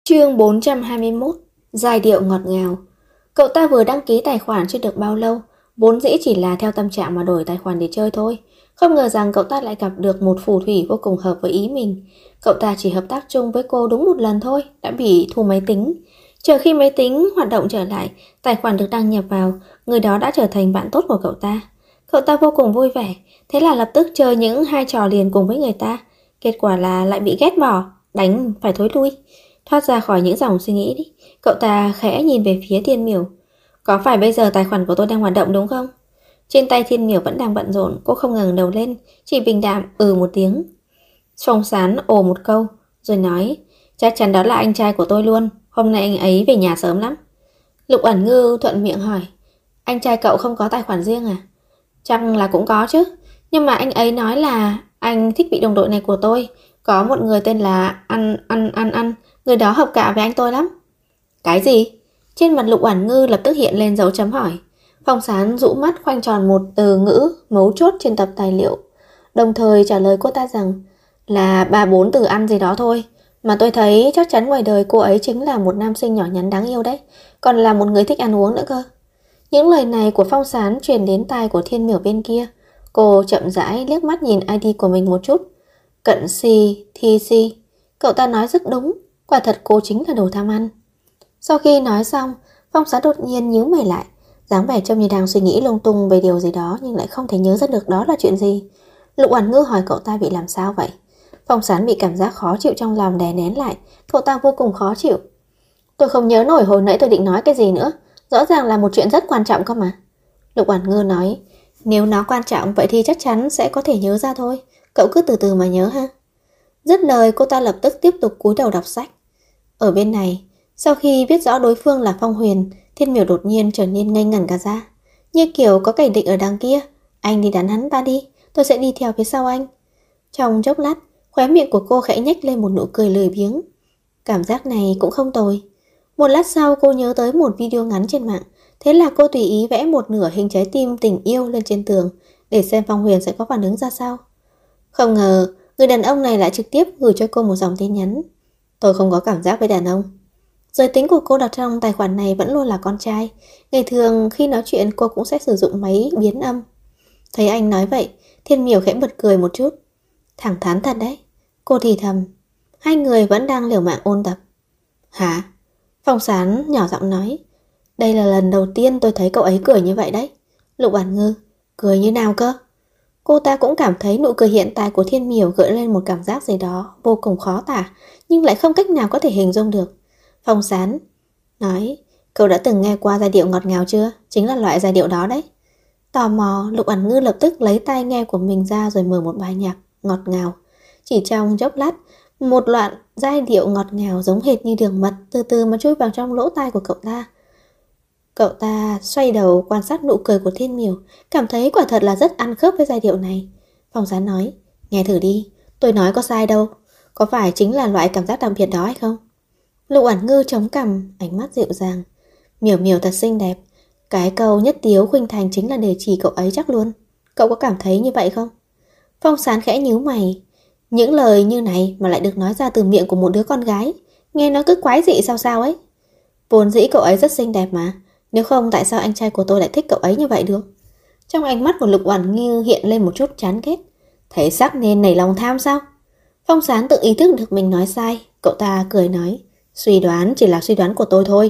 Chương 421. Giai điệu ngọt ngào. Cậu ta vừa đăng ký tài khoản chưa được bao lâu, vốn dĩ chỉ là theo tâm trạng mà đổi tài khoản để chơi thôi. Không ngờ rằng cậu ta lại gặp được một phù thủy vô cùng hợp với ý mình. Cậu ta chỉ hợp tác chung với cô đúng một lần thôi, đã bị thu máy tính. Chờ khi máy tính hoạt động trở lại, tài khoản được đăng nhập vào, người đó đã trở thành bạn tốt của cậu ta. Cậu ta vô cùng vui vẻ, thế là lập tức chơi những hai trò liền cùng với người ta. Kết quả là lại bị ghét bỏ, đánh phải thối lui. Thoát ra khỏi những dòng suy nghĩ đi, cậu ta khẽ nhìn về phía Thiên Miểu. Có phải bây giờ tài khoản của tôi đang hoạt động đúng không? Trên tay Thiên Miểu vẫn đang bận rộn, cô không ngẩng đầu lên, chỉ bình đạm một tiếng. Phong Sán ồ một câu, rồi nói, chắc chắn đó là anh trai của tôi luôn, hôm nay anh ấy về nhà sớm lắm. Lục Ẩn Ngư thuận miệng hỏi, anh trai cậu không có tài khoản riêng à? Chắc là cũng có chứ, nhưng mà anh ấy nói là anh thích vị đồng đội này của tôi, có một người tên là Ăn, người đó hợp cạ với anh tôi lắm. Cái gì? Trên mặt Lục Oản Ngư lập tức hiện lên dấu chấm hỏi. Phong Sán rũ mắt khoanh tròn một từ ngữ mấu chốt trên tập tài liệu, đồng thời trả lời cô ta rằng là 3-4 từ ăn gì đó thôi, mà tôi thấy chắc chắn ngoài đời cô ấy chính là một nam sinh nhỏ nhắn đáng yêu đấy, còn là một người thích ăn uống nữa cơ. Những lời này của Phong Sán truyền đến tai của Thiên Miểu bên kia. Cô chậm rãi liếc mắt nhìn ID của mình một chút. Cận si, thi si. Cậu ta nói rất đúng, quả thật cô chính là đồ tham ăn. Sau khi nói xong, Phong Sán đột nhiên nhíu mày lại, dáng vẻ trông như đang suy nghĩ lung tung về điều gì đó nhưng lại không thể nhớ ra được đó là chuyện gì. Lục Oản Ngư hỏi cậu ta bị làm sao vậy. Phong Sán bị cảm giác khó chịu trong lòng đè nén lại, cậu ta vô cùng khó chịu. Tôi không nhớ nổi hồi nãy tôi định nói cái gì nữa, rõ ràng là một chuyện rất quan trọng cơ mà. Lục Oản Ngư nói, nếu nó quan trọng vậy thì chắc chắn sẽ có thể nhớ ra thôi, cậu cứ từ từ mà nhớ ha. Dứt lời cô ta lập tức tiếp tục cúi đầu đọc sách. Ở bên này, sau khi biết rõ đối phương là Phong Huyền, Thiên Miểu đột nhiên trở nên ngây ngẩn cả ra. Như kiểu có kẻ địch ở đằng kia, anh đi đánh hắn ta đi, tôi sẽ đi theo phía sau anh. Trong chốc lát, khóe miệng của cô khẽ nhếch lên một nụ cười lười biếng. Cảm giác này cũng không tồi. Một lát sau cô nhớ tới một video ngắn trên mạng, thế là cô tùy ý vẽ một nửa hình trái tim tình yêu lên trên tường để xem Phong Huyền sẽ có phản ứng ra sao. Không ngờ, người đàn ông này lại trực tiếp gửi cho cô một dòng tin nhắn. Tôi không có cảm giác với đàn ông. Giới tính của cô đặt trong tài khoản này vẫn luôn là con trai. Ngày thường khi nói chuyện cô cũng sẽ sử dụng máy biến âm. Thấy anh nói vậy, Thiên Miểu khẽ bật cười một chút. Thẳng thắn thật đấy. Cô thì thầm. Hai người vẫn đang liều mạng ôn tập. Hả? Phong Sán nhỏ giọng nói. Đây là lần đầu tiên tôi thấy cậu ấy cười như vậy đấy. Lục Oản Ngư, cười như nào cơ? Cô ta cũng cảm thấy nụ cười hiện tại của Thiên Miểu gợi lên một cảm giác gì đó vô cùng khó tả, nhưng lại không cách nào có thể hình dung được. Phong Sán nói, cậu đã từng nghe qua giai điệu ngọt ngào chưa? Chính là loại giai điệu đó đấy. Tò mò, Lục Oản Ngư lập tức lấy tai nghe của mình ra rồi mở một bài nhạc ngọt ngào. Chỉ trong chốc lát, một loạt giai điệu ngọt ngào giống hệt như đường mật từ từ mà chui vào trong lỗ tai của cậu ta. Cậu ta xoay đầu quan sát nụ cười của Thiên Miểu, cảm thấy quả thật là rất ăn khớp với giai điệu này. Phong Sán nói, nghe thử đi, tôi nói có sai đâu, có phải chính là loại cảm giác đặc biệt đó hay không? Lục Oản Ngư chống cằm, ánh mắt dịu dàng. Miểu Miểu thật xinh đẹp, cái câu nhất tiếu khuynh thành chính là để chỉ cậu ấy chắc luôn. Cậu có cảm thấy như vậy không? Phong Sán khẽ nhíu mày. Những lời như này mà lại được nói ra từ miệng của một đứa con gái, nghe nó cứ quái dị sao sao ấy. Vốn dĩ cậu ấy rất xinh đẹp mà, nếu không tại sao anh trai của tôi lại thích cậu ấy như vậy được? Trong ánh mắt của Lục Oản Ngư hiện lên một chút chán ghét. Thấy sắc nên nảy lòng tham sao? Phong Sán tự ý thức được mình nói sai, cậu ta cười nói, suy đoán chỉ là suy đoán của tôi thôi.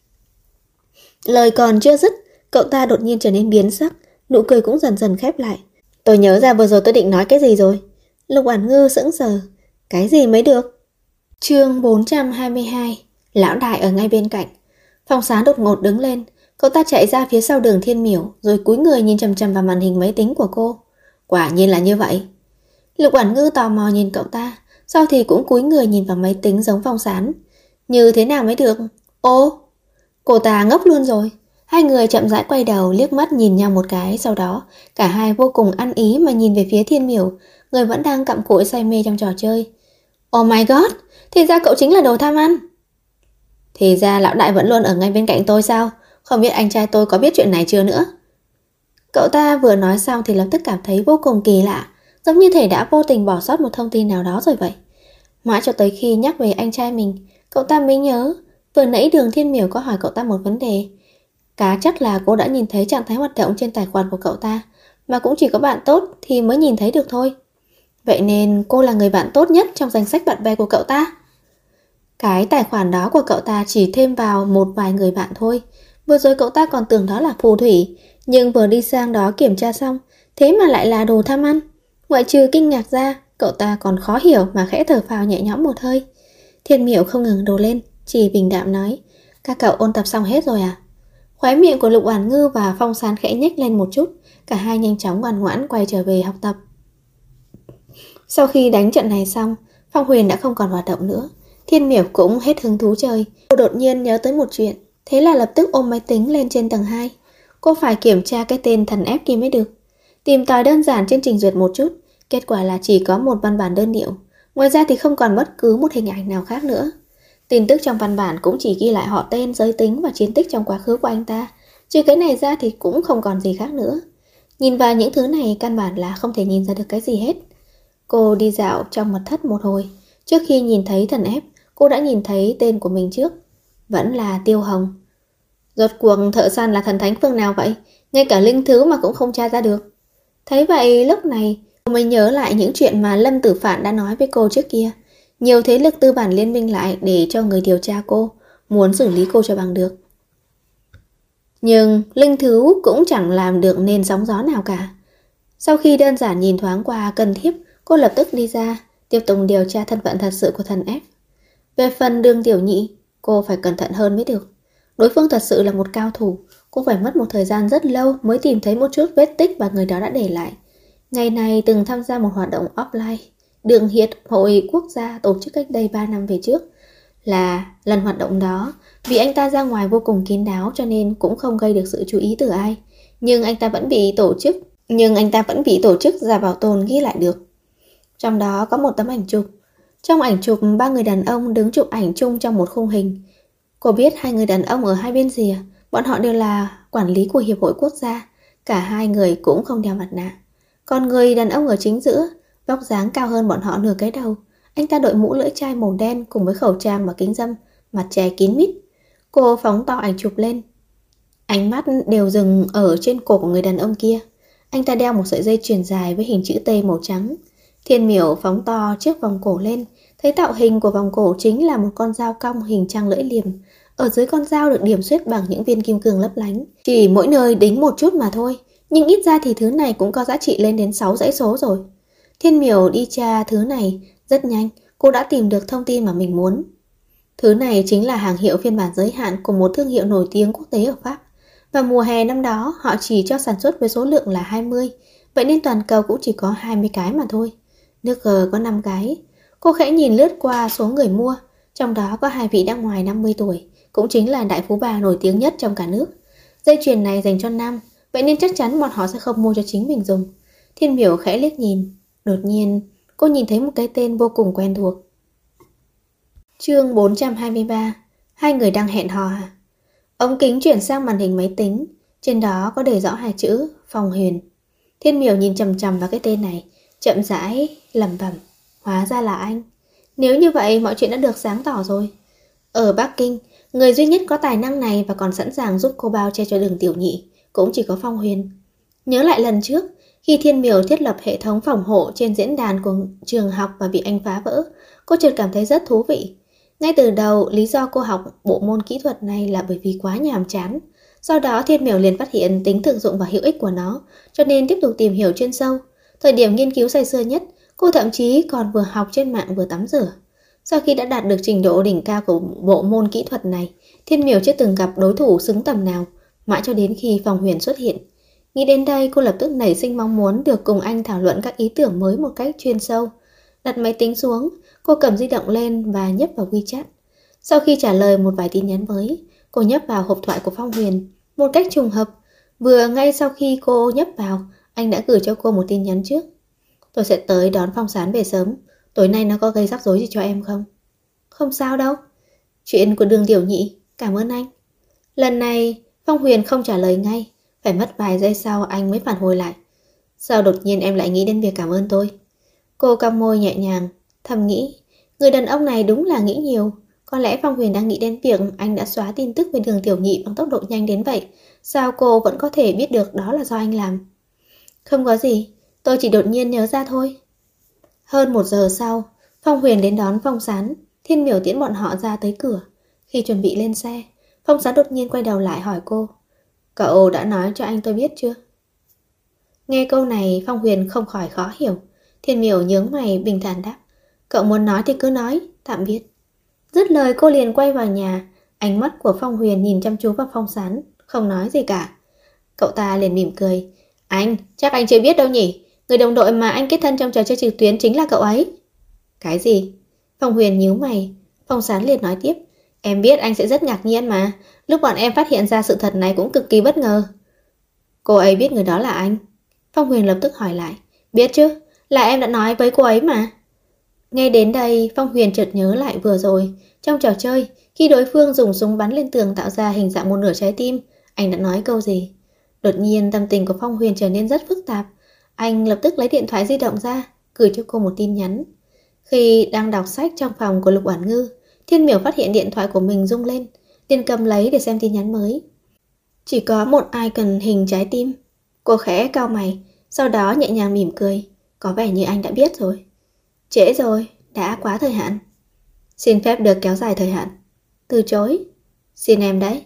Lời còn chưa dứt, cậu ta đột nhiên trở nên biến sắc, nụ cười cũng dần dần khép lại. Tôi nhớ ra vừa rồi tôi định nói cái gì rồi. Lục Oản Ngư sững sờ. Cái gì mới được? Chương 422. Lão đại ở ngay bên cạnh. Phong Sán đột ngột đứng lên, cậu ta chạy ra phía sau Đường Thiên Miểu, rồi cúi người nhìn chằm chằm vào màn hình máy tính của cô. Quả nhiên là như vậy. Lục Oản Ngư tò mò nhìn cậu ta, sau thì cũng cúi người nhìn vào máy tính giống Phong Sán. Như thế nào mới được? Ô, cô ta ngốc luôn rồi. Hai người chậm rãi quay đầu liếc mắt nhìn nhau một cái, sau đó cả hai vô cùng ăn ý mà nhìn về phía Thiên Miểu, người vẫn đang cặm cụi say mê trong trò chơi. Oh my god, thì ra cậu chính là đồ tham ăn. Thì ra lão đại vẫn luôn ở ngay bên cạnh tôi sao? Không biết anh trai tôi có biết chuyện này chưa nữa? Cậu ta vừa nói xong thì lập tức cảm thấy vô cùng kỳ lạ, giống như thể đã vô tình bỏ sót một thông tin nào đó rồi vậy. Mãi cho tới khi nhắc về anh trai mình, cậu ta mới nhớ vừa nãy Đường Thiên Miểu có hỏi cậu ta một vấn đề. Cá chắc là cô đã nhìn thấy trạng thái hoạt động trên tài khoản của cậu ta, mà cũng chỉ có bạn tốt thì mới nhìn thấy được thôi. Vậy nên cô là người bạn tốt nhất trong danh sách bạn bè của cậu ta. Cái tài khoản đó của cậu ta chỉ thêm vào một vài người bạn thôi. Vừa rồi cậu ta còn tưởng đó là phù thủy, nhưng vừa đi sang đó kiểm tra xong, thế mà lại là đồ tham ăn. Ngoại trừ kinh ngạc ra, cậu ta còn khó hiểu mà khẽ thở phào nhẹ nhõm một hơi. Thiên Miểu không ngừng đồ lên, chỉ bình đạm nói, các cậu ôn tập xong hết rồi à? Khóe miệng của Lục Oản Ngư và Phong Sán khẽ nhếch lên một chút, cả hai nhanh chóng ngoan ngoãn quay trở về học tập. Sau khi đánh trận này xong, Phong Huyền đã không còn hoạt động nữa. Thiên Miểu cũng hết hứng thú chơi. Cô đột nhiên nhớ tới một chuyện, thế là lập tức ôm máy tính lên trên tầng 2. Cô phải kiểm tra cái tên thần ép kia mới được. Tìm tòi đơn giản trên trình duyệt một chút, kết quả là chỉ có một văn bản đơn điệu. Ngoài ra thì không còn bất cứ một hình ảnh nào khác nữa. Tin tức trong văn bản cũng chỉ ghi lại họ tên, giới tính và chiến tích trong quá khứ của anh ta. Trừ cái này ra thì cũng không còn gì khác nữa. Nhìn vào những thứ này căn bản là không thể nhìn ra được cái gì hết. Cô đi dạo trong mật thất một hồi. Trước khi nhìn thấy thần ép, cô đã nhìn thấy tên của mình trước. Vẫn là Tiêu Hồng. Rốt cuộc thợ săn là thần thánh phương nào vậy? Ngay cả linh thứ mà cũng không tra ra được. Thấy vậy lúc này cô mới nhớ lại những chuyện mà Lâm Tử Phạn đã nói với cô trước kia. Nhiều thế lực tư bản liên minh lại để cho người điều tra cô, muốn xử lý cô cho bằng được. Nhưng linh thứ cũng chẳng làm được nên sóng gió nào cả. Sau khi đơn giản nhìn thoáng qua cần thiếp, cô lập tức đi ra, tiếp tục điều tra thân phận thật sự của thần F. Về phần Đường Tiểu Nhị, cô phải cẩn thận hơn mới được. Đối phương thật sự là một cao thủ, cô phải mất một thời gian rất lâu mới tìm thấy một chút vết tích mà người đó đã để lại. Ngày này từng tham gia một hoạt động offline, Đường Hiệp hội quốc gia tổ chức cách đây 3 năm về trước. Là lần hoạt động đó, vì anh ta ra ngoài vô cùng kín đáo cho nên cũng không gây được sự chú ý từ ai. Nhưng anh ta vẫn bị tổ chức giả bảo tồn ghi lại được. Trong đó có một tấm ảnh chụp. Trong ảnh chụp 3 người đàn ông đứng chụp ảnh chung trong một khung hình. Cô biết hai người đàn ông ở hai bên rìa, bọn họ đều là quản lý của Hiệp hội quốc gia. Cả hai người cũng không đeo mặt nạ. Còn người đàn ông ở chính giữa, vóc dáng cao hơn bọn họ nửa cái đầu. Anh ta đội mũ lưỡi chai màu đen cùng với khẩu trang và kính râm, mặt che kín mít. Cô phóng to ảnh chụp lên. Ánh mắt đều dừng ở trên cổ của người đàn ông kia. Anh ta đeo một sợi dây chuyền dài với hình chữ T màu trắng. Thiên Miểu phóng to chiếc vòng cổ lên, thấy tạo hình của vòng cổ chính là một con dao cong hình trang lưỡi liềm. Ở dưới con dao được điểm xuyết bằng những viên kim cương lấp lánh. Chỉ mỗi nơi đính một chút mà thôi, nhưng ít ra thì thứ này cũng có giá trị lên đến 6 dãy số rồi. Thiên Miểu đi tra thứ này rất nhanh, cô đã tìm được thông tin mà mình muốn. Thứ này chính là hàng hiệu phiên bản giới hạn của một thương hiệu nổi tiếng quốc tế ở Pháp. Và mùa hè năm đó họ chỉ cho sản xuất với số lượng là 20, vậy nên toàn cầu cũng chỉ có 20 cái mà thôi. Nước G có 5 cái. Cô khẽ nhìn lướt qua số người mua, trong đó có 2 vị đã ngoài 50 tuổi, cũng chính là đại phú bà nổi tiếng nhất trong cả nước. Dây chuyền này dành cho nam, vậy nên chắc chắn bọn họ sẽ không mua cho chính mình dùng. Thiên Miểu khẽ liếc nhìn, đột nhiên cô nhìn thấy một cái tên vô cùng quen thuộc. Chương 423. Hai người đang hẹn hò à? Ống kính chuyển sang màn hình máy tính, trên đó có để rõ hai chữ Phong Huyền. Thiên Miểu nhìn chằm chằm vào cái tên này, chậm rãi lẩm bẩm, hóa ra là anh. Nếu như vậy mọi chuyện đã được sáng tỏ rồi. Ở Bắc Kinh, người duy nhất có tài năng này và còn sẵn sàng giúp cô bao che cho Đường Tiểu Nhị cũng chỉ có Phong Huyền. Nhớ lại lần trước, khi Thiên Miểu thiết lập hệ thống phòng hộ trên diễn đàn của trường học và bị anh phá vỡ, cô chợt cảm thấy rất thú vị. Ngay từ đầu, lý do cô học bộ môn kỹ thuật này là bởi vì quá nhàm chán. Sau đó Thiên Miểu liền phát hiện tính thực dụng và hữu ích của nó, cho nên tiếp tục tìm hiểu chuyên sâu. Thời điểm nghiên cứu say sưa nhất, cô thậm chí còn vừa học trên mạng vừa tắm rửa. Sau khi đã đạt được trình độ đỉnh cao của bộ môn kỹ thuật này, Thiên Miểu chưa từng gặp đối thủ xứng tầm nào, mãi cho đến khi Phong Huyền xuất hiện. Nghĩ đến đây, cô lập tức nảy sinh mong muốn được cùng anh thảo luận các ý tưởng mới một cách chuyên sâu. Đặt máy tính xuống, cô cầm di động lên và nhấp vào WeChat. Sau khi trả lời một vài tin nhắn mới, cô nhấp vào hộp thoại của Phong Huyền. Một cách trùng hợp, vừa ngay sau khi cô nhấp vào, anh đã gửi cho cô một tin nhắn trước. Tôi sẽ tới đón Phong Sán về sớm. Tối nay nó có gây rắc rối gì cho em không? Không sao đâu. Chuyện của Đường Tiểu Nhị, cảm ơn anh. Lần này, Phong Huyền không trả lời ngay. Phải mất vài giây sau anh mới phản hồi lại. Sao đột nhiên em lại nghĩ đến việc cảm ơn tôi? Cô cong môi nhẹ nhàng, thầm nghĩ. Người đàn ông này đúng là nghĩ nhiều. Có lẽ Phong Huyền đang nghĩ đến việc anh đã xóa tin tức về Đường Tiểu Nhị bằng tốc độ nhanh đến vậy. Sao cô vẫn có thể biết được đó là do anh làm? Không có gì, tôi chỉ đột nhiên nhớ ra thôi. Hơn 1 giờ sau, Phong Huyền đến đón Phong Sán. Thiên Miểu tiễn bọn họ ra tới cửa. Khi chuẩn bị lên xe, Phong Sán đột nhiên quay đầu lại hỏi cô: Cậu đã nói cho anh tôi biết chưa? Nghe câu này, Phong Huyền không khỏi khó hiểu. Thiên Miểu nhướng mày bình thản đáp: Cậu muốn nói thì cứ nói, tạm biệt. Dứt lời cô liền quay vào nhà. Ánh mắt của Phong Huyền nhìn chăm chú vào Phong Sán, không nói gì cả. Cậu ta liền mỉm cười: chắc anh chưa biết đâu nhỉ. Người đồng đội mà anh kết thân trong trò chơi trực tuyến chính là cậu ấy. Cái gì? Phong Huyền nhíu mày. Phong Sán liền nói tiếp: Em biết anh sẽ rất ngạc nhiên mà. Lúc bọn em phát hiện ra sự thật này cũng cực kỳ bất ngờ. Cô ấy biết người đó là anh? Phong Huyền lập tức hỏi lại. Biết chứ, là em đã nói với cô ấy mà. Nghe đến đây, Phong Huyền chợt nhớ lại vừa rồi, trong trò chơi, khi đối phương dùng súng bắn lên tường tạo ra hình dạng một nửa trái tim, anh đã nói câu gì? Đột nhiên tâm tình của Phong Huyền trở nên rất phức tạp. Anh lập tức lấy điện thoại di động ra, gửi cho cô một tin nhắn. Khi đang đọc sách trong phòng của Lục Oản Ngư, Thiên Miểu phát hiện điện thoại của mình rung lên, liền cầm lấy để xem tin nhắn mới. Chỉ có một icon hình trái tim. Cô khẽ cau mày, sau đó nhẹ nhàng mỉm cười. Có vẻ như anh đã biết rồi. Trễ rồi, đã quá thời hạn. Xin phép được kéo dài thời hạn. Từ chối. Xin em đấy.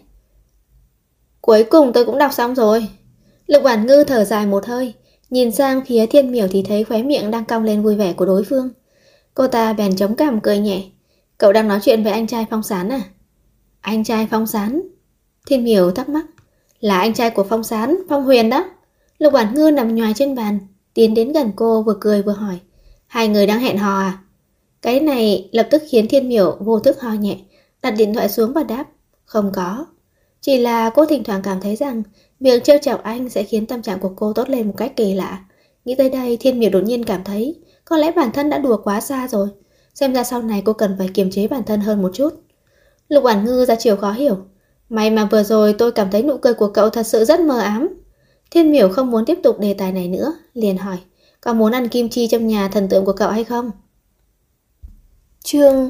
Cuối cùng tôi cũng đọc xong rồi. Lục Oản Ngư thở dài một hơi, nhìn sang phía Thiên Miểu thì thấy khóe miệng đang cong lên vui vẻ của đối phương. Cô ta bèn chống cằm cười nhẹ. Cậu đang nói chuyện với anh trai Phong Sán à? Anh trai Phong Sán? Thiên Miểu thắc mắc. Là anh trai của Phong Sán, Phong Huyền đó. Lục Oản Ngư nằm nhoài trên bàn, tiến đến gần cô vừa cười vừa hỏi. Hai người đang hẹn hò à? Cái này lập tức khiến Thiên Miểu vô thức ho nhẹ, đặt điện thoại xuống và đáp. Không có. Chỉ là cô thỉnh thoảng cảm thấy rằng việc trêu chọc anh sẽ khiến tâm trạng của cô tốt lên một cách kỳ lạ. Nghĩ tới đây, Thiên Miểu đột nhiên cảm thấy có lẽ bản thân đã đùa quá xa rồi. Xem ra sau này cô cần phải kiềm chế bản thân hơn một chút. Lục Oản Ngư ra chiều khó hiểu. May mà vừa rồi tôi cảm thấy nụ cười của cậu thật sự rất mờ ám. Thiên Miểu không muốn tiếp tục đề tài này nữa, liền hỏi. Có muốn ăn kim chi trong nhà thần tượng của cậu hay không? Chương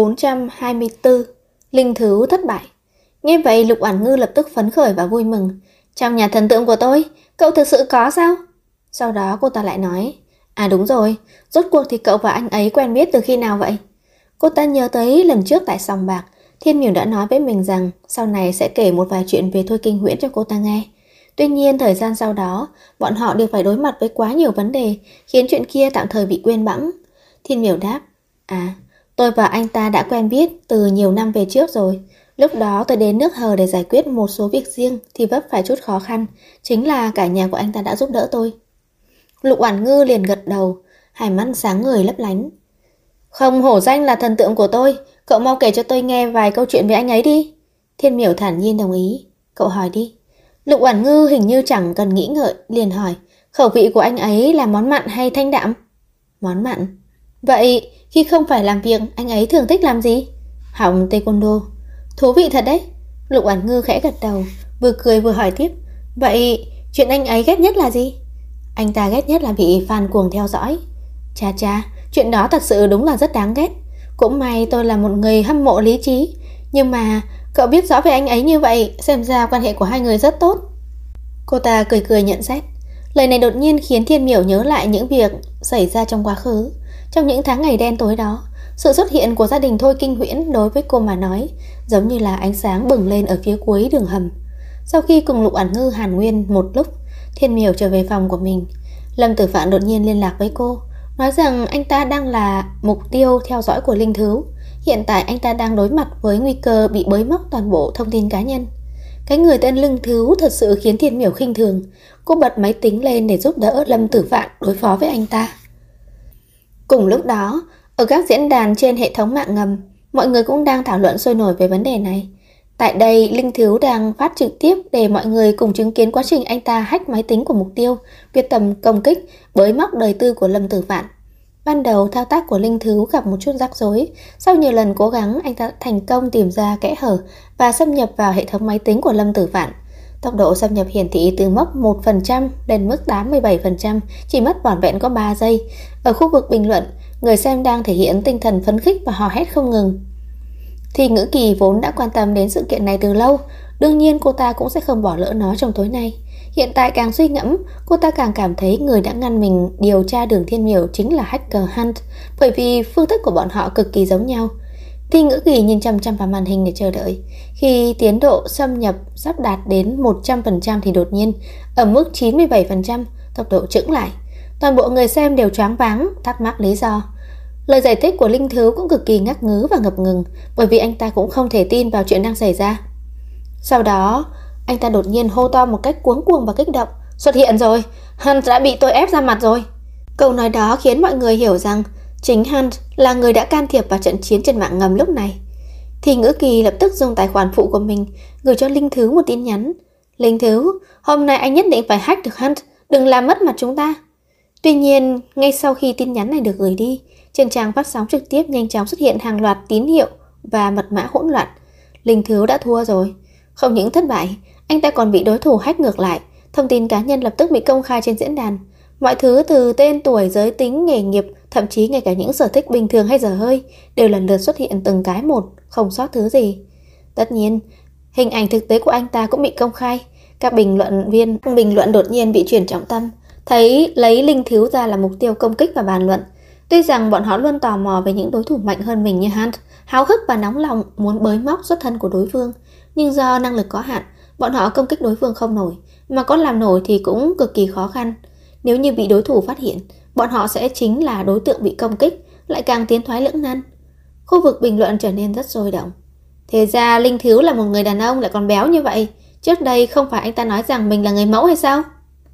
424. Linh thú thất bại. Nghe vậy Lục Oản Ngư lập tức phấn khởi và vui mừng. Trong nhà thần tượng của tôi, cậu thực sự có sao? Sau đó cô ta lại nói. À đúng rồi, rốt cuộc thì cậu và anh ấy quen biết từ khi nào vậy? Cô ta nhớ tới lần trước tại sòng bạc, Thiên Miểu đã nói với mình rằng sau này sẽ kể một vài chuyện về Thôi Kinh Huyễn cho cô ta nghe. Tuy nhiên thời gian sau đó, bọn họ đều phải đối mặt với quá nhiều vấn đề, khiến chuyện kia tạm thời bị quên bẵng. Thiên Miểu đáp. À, tôi và anh ta đã quen biết từ nhiều năm về trước rồi. Lúc đó tôi đến nước Hờ để giải quyết một số việc riêng thì vấp phải chút khó khăn, chính là cả nhà của anh ta đã giúp đỡ tôi. Lục Oản Ngư liền gật đầu, hai mắt sáng ngời lấp lánh. Không hổ danh là thần tượng của tôi, cậu mau kể cho tôi nghe vài câu chuyện về anh ấy đi. Thiên Miểu thản nhiên đồng ý. Cậu hỏi đi. Lục Oản Ngư hình như chẳng cần nghĩ ngợi, liền hỏi. Khẩu vị của anh ấy là món mặn hay thanh đạm? Món mặn. Vậy khi không phải làm việc, anh ấy thường thích làm gì? Học taekwondo. Thú vị thật đấy. Lục Oản Ngư khẽ gật đầu, vừa cười vừa hỏi tiếp. Vậy chuyện anh ấy ghét nhất là gì? Anh ta ghét nhất là bị fan cuồng theo dõi. Chà chà, chuyện đó thật sự đúng là rất đáng ghét. Cũng may tôi là một người hâm mộ lý trí. Nhưng mà cậu biết rõ về anh ấy như vậy, xem ra quan hệ của hai người rất tốt. Cô ta cười cười nhận xét. Lời này đột nhiên khiến Thiên Miểu nhớ lại những việc xảy ra trong quá khứ. Trong những tháng ngày đen tối đó, sự xuất hiện của gia đình Thôi Kinh Huyễn đối với cô mà nói giống như là ánh sáng bừng lên ở phía cuối đường hầm. Sau khi cùng Lục Oản Ngư hàn huyên một lúc, Thiên Miểu trở về phòng của mình. Lâm Tử Phạn đột nhiên liên lạc với cô, nói rằng anh ta đang là mục tiêu theo dõi của linh thú. Hiện tại anh ta đang đối mặt với nguy cơ bị bới móc toàn bộ thông tin cá nhân. Cái người tên linh thú thật sự khiến Thiên Miểu khinh thường. Cô bật máy tính lên để giúp đỡ Lâm Tử Phạn đối phó với anh ta. Cùng lúc đó, ở các diễn đàn trên hệ thống mạng ngầm, mọi người cũng đang thảo luận sôi nổi về vấn đề này. Tại đây, linh thú đang phát trực tiếp để mọi người cùng chứng kiến quá trình anh ta hack máy tính của mục tiêu, quyết tâm công kích, bới móc đời tư của Lâm Tử Phạn. Ban đầu thao tác của linh thú gặp một chút rắc rối, sau nhiều lần cố gắng anh ta thành công tìm ra kẽ hở và xâm nhập vào hệ thống máy tính của Lâm Tử Phạn. Tốc độ xâm nhập hiển thị từ mốc 1% lên mức 87%, chỉ mất vỏn vẹn có 3 giây. Ở khu vực bình luận, người xem đang thể hiện tinh thần phấn khích và hò hét không ngừng. Thì Ngữ Kỳ vốn đã quan tâm đến sự kiện này từ lâu, đương nhiên cô ta cũng sẽ không bỏ lỡ nó trong tối nay. Hiện tại càng suy ngẫm, cô ta càng cảm thấy người đã ngăn mình điều tra Đường Thiên Miểu chính là Hacker Hunt, bởi vì phương thức của bọn họ cực kỳ giống nhau. Thì Ngữ Kỳ nhìn chăm chăm vào màn hình để chờ đợi. Khi tiến độ xâm nhập sắp đạt đến 100% thì đột nhiên, ở mức 97%, tốc độ chững lại. Toàn bộ người xem đều choáng váng, thắc mắc lý do. Lời giải thích của Linh Thứ cũng cực kỳ ngắc ngứ và ngập ngừng, bởi vì anh ta cũng không thể tin vào chuyện đang xảy ra. Sau đó, anh ta đột nhiên hô to một cách cuống cuồng và kích động. Xuất hiện rồi, Hunt đã bị tôi ép ra mặt rồi. Câu nói đó khiến mọi người hiểu rằng chính Hunt là người đã can thiệp vào trận chiến trên mạng ngầm lúc này. Thì Ngữ Kỳ lập tức dùng tài khoản phụ của mình gửi cho Linh Thứ một tin nhắn. Linh Thứ, hôm nay anh nhất định phải hack được Hunt, đừng làm mất mặt chúng ta. Tuy nhiên, ngay sau khi tin nhắn này được gửi đi, trên trang phát sóng trực tiếp nhanh chóng xuất hiện hàng loạt tín hiệu và mật mã hỗn loạn. Linh Thứ đã thua rồi. Không những thất bại, anh ta còn bị đối thủ hack ngược lại. Thông tin cá nhân lập tức bị công khai trên diễn đàn. Mọi thứ từ tên tuổi, giới tính, nghề nghiệp, thậm chí ngay cả những sở thích bình thường hay dở hơi đều lần lượt xuất hiện từng cái một, không sót thứ gì. Tất nhiên, hình ảnh thực tế của anh ta cũng bị công khai. Các bình luận đột nhiên bị chuyển trọng tâm, thấy lấy Linh Thứ ra là mục tiêu công kích và bàn luận. Tuy rằng bọn họ luôn tò mò về những đối thủ mạnh hơn mình như Hunt, háo hức và nóng lòng muốn bới móc xuất thân của đối phương, nhưng do năng lực có hạn, bọn họ công kích đối phương không nổi, mà có làm nổi thì cũng cực kỳ khó khăn. Nếu như bị đối thủ phát hiện, bọn họ sẽ chính là đối tượng bị công kích, lại càng tiến thoái lưỡng nan. Khu vực bình luận trở nên rất sôi động. Thế ra Linh Thứ là một người đàn ông lại còn béo như vậy, trước đây không phải anh ta nói rằng mình là người mẫu hay sao?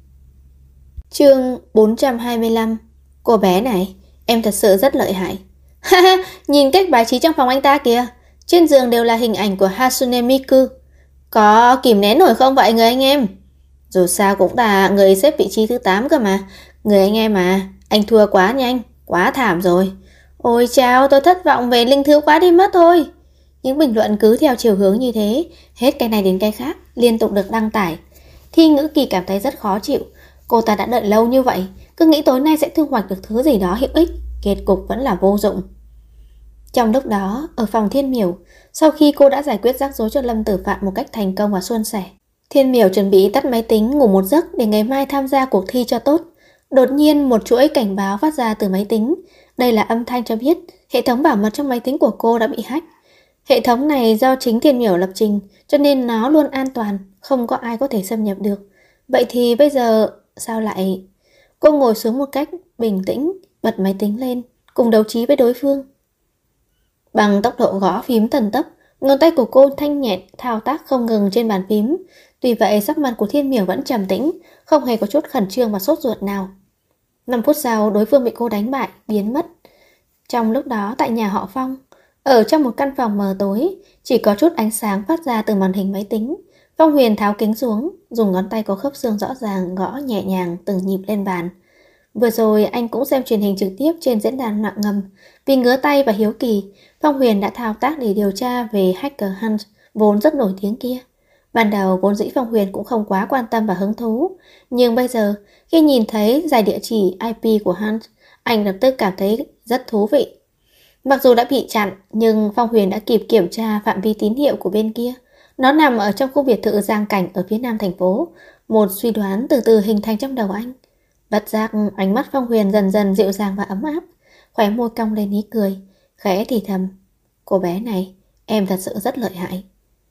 Chương 425. Cô bé này, em thật sự rất lợi hại. Haha, nhìn cách bài trí trong phòng anh ta kìa, trên giường đều là hình ảnh của Hatsune Miku. Có kìm nén nổi không vậy người anh em? Dù sao cũng là người xếp vị trí thứ 8 cơ mà. Người anh em mà, anh thua quá nhanh, quá thảm rồi. Ôi chao, tôi thất vọng về Linh Thứ quá đi mất thôi. Những bình luận cứ theo chiều hướng như thế, hết cái này đến cái khác, liên tục được đăng tải. Thi Ngữ Kỳ cảm thấy rất khó chịu. Cô ta đã đợi lâu như vậy, cứ nghĩ tối nay sẽ thu hoạch được thứ gì đó hữu ích, kết cục vẫn là vô dụng. Trong lúc đó, ở phòng Thiên Miểu, sau khi cô đã giải quyết rắc rối cho Lâm Tử Phạm một cách thành công và suôn sẻ, Thiên Miểu chuẩn bị tắt máy tính ngủ một giấc để ngày mai tham gia cuộc thi cho tốt. Đột nhiên một chuỗi cảnh báo phát ra từ máy tính. Đây là âm thanh cho biết hệ thống bảo mật trong máy tính của cô đã bị hack. Hệ thống này do chính Thiên Miểu lập trình, cho nên nó luôn an toàn, không có ai có thể xâm nhập được. Vậy thì bây giờ sao lại... Cô ngồi xuống một cách bình tĩnh, bật máy tính lên, cùng đấu trí với đối phương. Bằng tốc độ gõ phím thần tốc, ngón tay của cô thanh nhẹn thao tác không ngừng trên bàn phím. Tuy vậy sắc mặt của Thiên Miểu vẫn trầm tĩnh, không hề có chút khẩn trương và sốt ruột nào. 5 phút sau, đối phương bị cô đánh bại, biến mất. Trong lúc đó tại nhà họ Phong, ở trong một căn phòng mờ tối, chỉ có chút ánh sáng phát ra từ màn hình máy tính. Phong Huyền tháo kính xuống, dùng ngón tay có khớp xương rõ ràng gõ nhẹ nhàng từng nhịp lên bàn. Vừa rồi anh cũng xem truyền hình trực tiếp trên diễn đàn mạng ngầm. Vì ngứa tay và hiếu kỳ, Phong Huyền đã thao tác để điều tra về Hacker Hunt vốn rất nổi tiếng kia. Ban đầu vốn dĩ Phong Huyền cũng không quá quan tâm và hứng thú, nhưng bây giờ khi nhìn thấy dải địa chỉ IP của Hunt, anh lập tức cảm thấy rất thú vị. Mặc dù đã bị chặn, nhưng Phong Huyền đã kịp kiểm tra phạm vi tín hiệu của bên kia. Nó nằm ở trong khu biệt thự Giang Cảnh ở phía nam thành phố. Một suy đoán từ từ hình thành trong đầu anh. Bất giác ánh mắt Phong Huyền dần dần dịu dàng và ấm áp, khóe môi cong lên ý cười, khẽ thì thầm. Cô bé này, em thật sự rất lợi hại.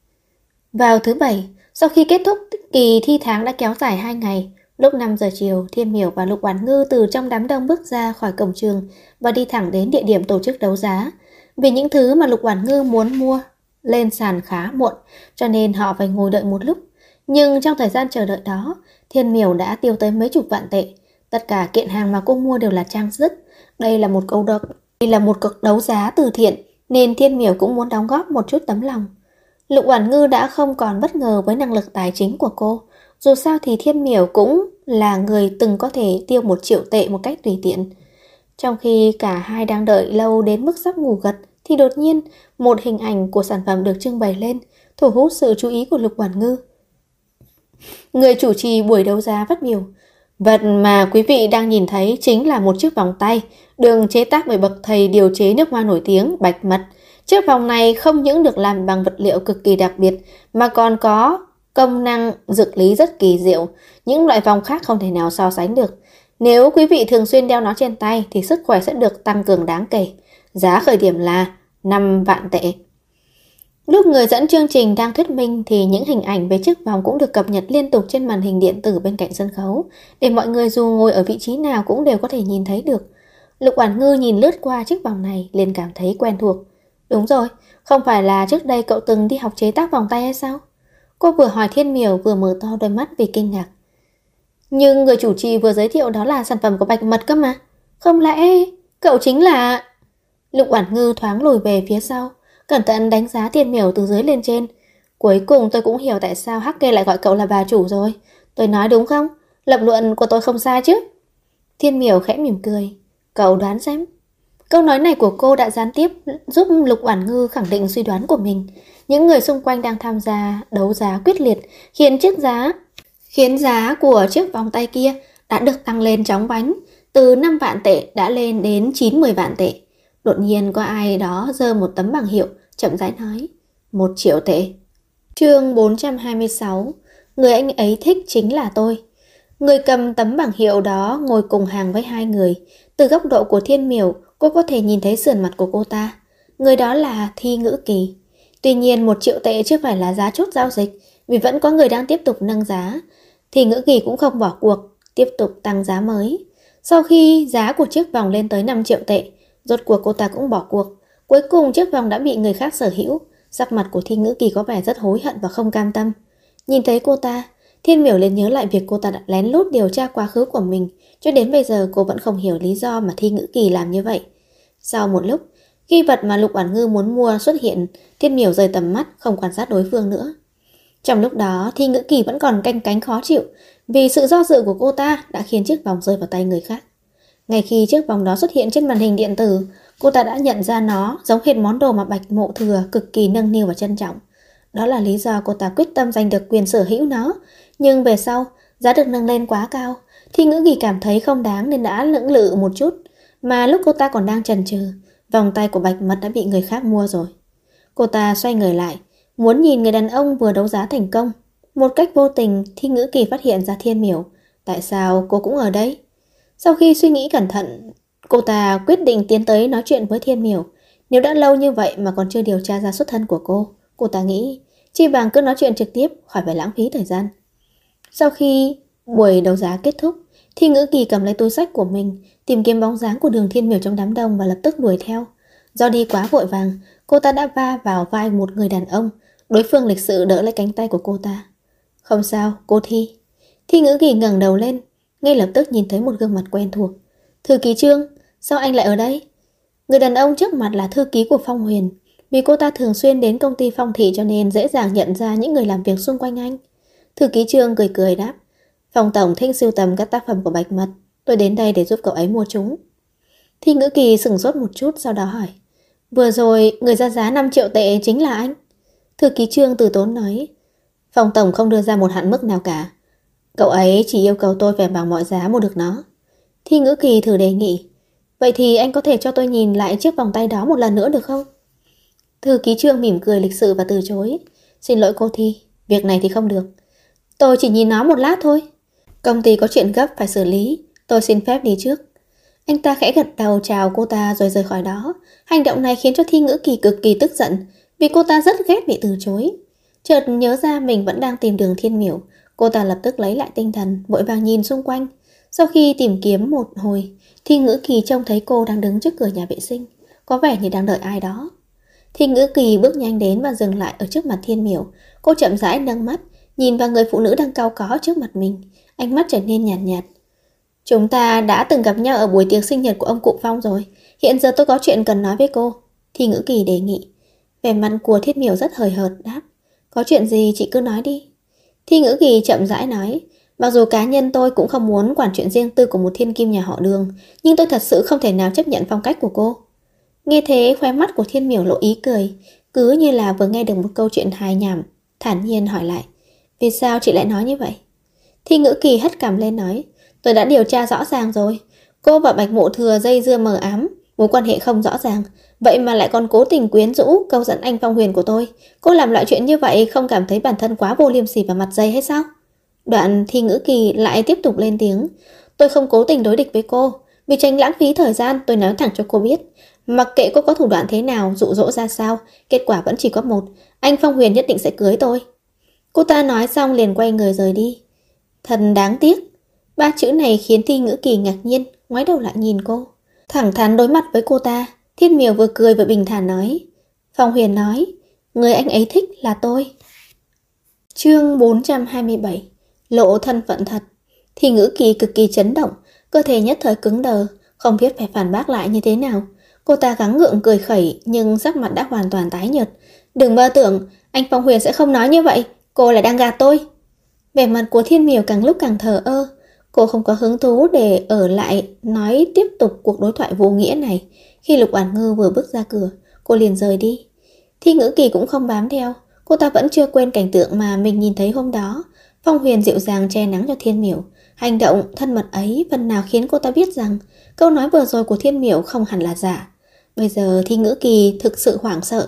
Vào thứ Bảy, sau khi kết thúc kỳ thi tháng đã kéo dài 2 ngày, lúc 5 giờ chiều, Thiên Miểu và Lục Oản Ngư từ trong đám đông bước ra khỏi cổng trường và đi thẳng đến địa điểm tổ chức đấu giá. Vì những thứ mà Lục Oản Ngư muốn mua lên sàn khá muộn, cho nên họ phải ngồi đợi một lúc. Nhưng trong thời gian chờ đợi đó, Thiên Miểu đã tiêu tới mấy chục vạn tệ. Tất cả kiện hàng mà cô mua đều là trang sức. Đây là một cuộc đấu giá từ thiện, nên Thiên Miểu cũng muốn đóng góp một chút tấm lòng. Lục Oản Ngư đã không còn bất ngờ với năng lực tài chính của cô. Dù sao thì Thiên Miểu cũng là người từng có thể tiêu 1 triệu tệ một cách tùy tiện. Trong khi cả hai đang đợi lâu đến mức sắp ngủ gật, thì đột nhiên một hình ảnh của sản phẩm được trưng bày lên, thu hút sự chú ý của Lục Oản Ngư. Người chủ trì buổi đấu giá phát biểu: Vật mà quý vị đang nhìn thấy chính là một chiếc vòng tay được chế tác bởi bậc thầy điều chế nước hoa nổi tiếng Bạch Mật. Chiếc vòng này không những được làm bằng vật liệu cực kỳ đặc biệt mà còn có công năng dược lý rất kỳ diệu, những loại vòng khác không thể nào so sánh được. Nếu quý vị thường xuyên đeo nó trên tay thì sức khỏe sẽ được tăng cường đáng kể. Giá khởi điểm là 5 vạn tệ. Lúc người dẫn chương trình đang thuyết minh thì những hình ảnh về chiếc vòng cũng được cập nhật liên tục trên màn hình điện tử bên cạnh sân khấu, để mọi người dù ngồi ở vị trí nào cũng đều có thể nhìn thấy được. Lục Oản Ngư nhìn lướt qua chiếc vòng này liền cảm thấy quen thuộc. Đúng rồi, không phải là trước đây cậu từng đi học chế tác vòng tay hay sao? Cô vừa hỏi Thiên Miểu vừa mở to đôi mắt vì kinh ngạc. Nhưng người chủ trì vừa giới thiệu đó là sản phẩm của Bạch Mật cơ mà. Không lẽ cậu chính là... Lục Oản Ngư thoáng lùi về phía sau, cẩn thận đánh giá Thiên Miểu từ dưới lên trên. Cuối cùng tôi cũng hiểu tại sao Hắc Kê lại gọi cậu là bà chủ rồi. Tôi nói đúng không? Lập luận của tôi không sai chứ? Thiên Miểu khẽ mỉm cười. Cậu đoán xem. Câu nói này của cô đã gián tiếp giúp Lục Oản Ngư khẳng định suy đoán của mình. Những người xung quanh đang tham gia đấu giá quyết liệt, khiến giá của chiếc vòng tay kia đã được tăng lên chóng vánh, từ 5 vạn tệ đã lên đến 90 vạn tệ. Đột nhiên có ai đó giơ một tấm bảng hiệu, chậm rãi nói, 1 triệu tệ. Chương 426. Người anh ấy thích chính là tôi. Người cầm tấm bảng hiệu đó ngồi cùng hàng với hai người. Từ góc độ của Thiên Miểu, cô có thể nhìn thấy sườn mặt của cô ta. Người đó là Thi Ngữ Kỳ. Tuy nhiên 1 triệu tệ chưa phải là giá chốt giao dịch, vì vẫn có người đang tiếp tục nâng giá. Thi Ngữ Kỳ cũng không bỏ cuộc, tiếp tục tăng giá mới. Sau khi giá của chiếc vòng lên tới 5 triệu tệ, rốt cuộc cô ta cũng bỏ cuộc. Cuối cùng chiếc vòng đã bị người khác sở hữu. Sắc mặt của Thi Ngữ Kỳ có vẻ rất hối hận và không cam tâm. Nhìn thấy cô ta, Thiên Miểu liền nhớ lại việc cô ta đã lén lút điều tra quá khứ của mình. Cho đến bây giờ cô vẫn không hiểu lý do mà Thi Ngữ Kỳ làm như vậy. Sau một lúc, khi vật mà Lục Oản Ngư muốn mua xuất hiện, Thiên Miểu rời tầm mắt, không quan sát đối phương nữa. Trong lúc đó, Thi Ngữ Kỳ vẫn còn canh cánh khó chịu, vì sự do dự của cô ta đã khiến chiếc vòng rơi vào tay người khác. Ngay khi chiếc vòng đó xuất hiện trên màn hình điện tử, cô ta đã nhận ra nó giống hệt món đồ mà Bạch Mộ Thừa cực kỳ nâng niu và trân trọng. Đó là lý do cô ta quyết tâm giành được quyền sở hữu nó. Nhưng về sau, giá được nâng lên quá cao, Thi Ngữ Kỳ cảm thấy không đáng nên đã lưỡng lự một chút. Mà lúc cô ta còn đang chần chừ, vòng tay của Bạch Mật đã bị người khác mua rồi. Cô ta xoay người lại, muốn nhìn người đàn ông vừa đấu giá thành công. Một cách vô tình, Thi Ngữ Kỳ phát hiện ra Thiên Miểu. Tại sao cô cũng ở đây? Sau khi suy nghĩ cẩn thận, cô ta quyết định tiến tới nói chuyện với Thiên Miểu. Nếu đã lâu như vậy mà còn chưa điều tra ra xuất thân của cô ta nghĩ chi bằng cứ nói chuyện trực tiếp, khỏi phải lãng phí thời gian. Sau khi buổi đấu giá kết thúc, Thi Ngữ Kỳ cầm lấy túi xách của mình, tìm kiếm bóng dáng của Đường Thiên Miểu trong đám đông và lập tức đuổi theo. Do đi quá vội vàng, cô ta đã va vào vai một người đàn ông. Đối phương lịch sự đỡ lấy cánh tay của cô ta. Không sao, cô Thi. Thi Ngữ Kỳ ngẩng đầu lên, ngay lập tức nhìn thấy một gương mặt quen thuộc. Thư ký Trương, sao anh lại ở đây? Người đàn ông trước mặt là thư ký của Phong Huyền. Vì cô ta thường xuyên đến công ty Phong Thị cho nên dễ dàng nhận ra những người làm việc xung quanh anh. Thư ký Trương cười cười đáp, Phong tổng thích sưu tầm các tác phẩm của Bạch Mật, tôi đến đây để giúp cậu ấy mua chúng. Thi Ngữ Kỳ sửng sốt một chút, sau đó hỏi, vừa rồi người ra giá 5 triệu tệ chính là anh? Thư ký Trương từ tốn nói, Phong tổng không đưa ra một hạn mức nào cả, cậu ấy chỉ yêu cầu tôi phải bằng mọi giá mua được nó. Thi Ngữ Kỳ thử đề nghị, vậy thì anh có thể cho tôi nhìn lại chiếc vòng tay đó một lần nữa được không? Thư ký Trương mỉm cười lịch sự và từ chối, xin lỗi cô Thi, việc này thì không được. Tôi chỉ nhìn nó một lát thôi. Công ty có chuyện gấp phải xử lý, tôi xin phép đi trước. Anh ta khẽ gật đầu chào cô ta rồi rời khỏi đó. Hành động này khiến cho Thi Ngữ Kỳ cực kỳ tức giận, vì cô ta rất ghét bị từ chối. Chợt nhớ ra mình vẫn đang tìm Đường Thiên Miểu, cô ta lập tức lấy lại tinh thần, vội vàng nhìn xung quanh. Sau khi tìm kiếm một hồi, Thi Ngữ Kỳ trông thấy cô đang đứng trước cửa nhà vệ sinh, có vẻ như đang đợi ai đó. Thi Ngữ Kỳ bước nhanh đến và dừng lại ở trước mặt Thiên Miểu. Cô chậm rãi nâng mắt, nhìn vào người phụ nữ đang cau có trước mặt mình, ánh mắt trở nên nhạt nhạt. Chúng ta đã từng gặp nhau ở buổi tiệc sinh nhật của ông cụ Phong rồi. Hiện giờ tôi có chuyện cần nói với cô, Thi Ngữ Kỳ đề nghị. Vẻ mặt của Thiên Miểu rất hời hợt đáp, có chuyện gì chị cứ nói đi. Thi Ngữ Kỳ chậm rãi nói, mặc dù cá nhân tôi cũng không muốn quản chuyện riêng tư của một thiên kim nhà họ Đường, nhưng tôi thật sự không thể nào chấp nhận phong cách của cô. Nghe thế khóe mắt của Thiên Miểu lộ ý cười, cứ như là vừa nghe được một câu chuyện hài nhảm, thản nhiên hỏi lại, vì sao chị lại nói như vậy? Thi Ngữ Kỳ hất cằm lên nói, Tôi đã điều tra rõ ràng rồi. Cô và Bạch Mộ Thừa dây dưa mờ ám, mối quan hệ không rõ ràng, vậy mà lại còn cố tình quyến rũ, câu dẫn anh Phong Huyền của tôi. Cô làm loại chuyện như vậy không cảm thấy bản thân quá vô liêm sỉ và mặt dày hay sao? Đoạn Thi Ngữ Kỳ lại tiếp tục lên tiếng. Tôi không cố tình đối địch với cô. Vì tránh lãng phí thời gian, tôi nói thẳng cho cô biết. Mặc kệ cô có thủ đoạn thế nào, dụ dỗ ra sao, kết quả vẫn chỉ có một. Anh Phong Huyền nhất định sẽ cưới tôi. Cô ta nói xong liền quay người rời đi. Thật đáng tiếc. Ba chữ này khiến Thi Ngữ Kỳ ngạc nhiên, ngoái đầu lại nhìn cô. Thẳng thắn đối mặt với cô ta, Thiên Miểu vừa cười vừa bình thản nói. Phong Huyền nói, người anh ấy thích là tôi. Chương 427. Lộ thân phận thật. Thi Ngữ Kỳ cực kỳ chấn động, cơ thể nhất thời cứng đờ, không biết phải phản bác lại như thế nào. Cô ta gắng gượng cười khẩy nhưng sắc mặt đã hoàn toàn tái nhợt. Đừng mơ tưởng, anh Phong Huyền sẽ không nói như vậy, cô là đang gạt tôi. Vẻ mặt của Thiên Miểu càng lúc càng thờ ơ. Cô không có hứng thú để ở lại nói tiếp tục cuộc đối thoại vô nghĩa này. Khi Lục Oản Ngư vừa bước ra cửa, cô liền rời đi. Thi Ngữ Kỳ cũng không bám theo. Cô ta vẫn chưa quên cảnh tượng mà mình nhìn thấy hôm đó. Phong Huyền dịu dàng che nắng cho Thiên Miểu. Hành động thân mật ấy phần nào khiến cô ta biết rằng câu nói vừa rồi của Thiên Miểu không hẳn là giả. Bây giờ Thi Ngữ Kỳ thực sự hoảng sợ.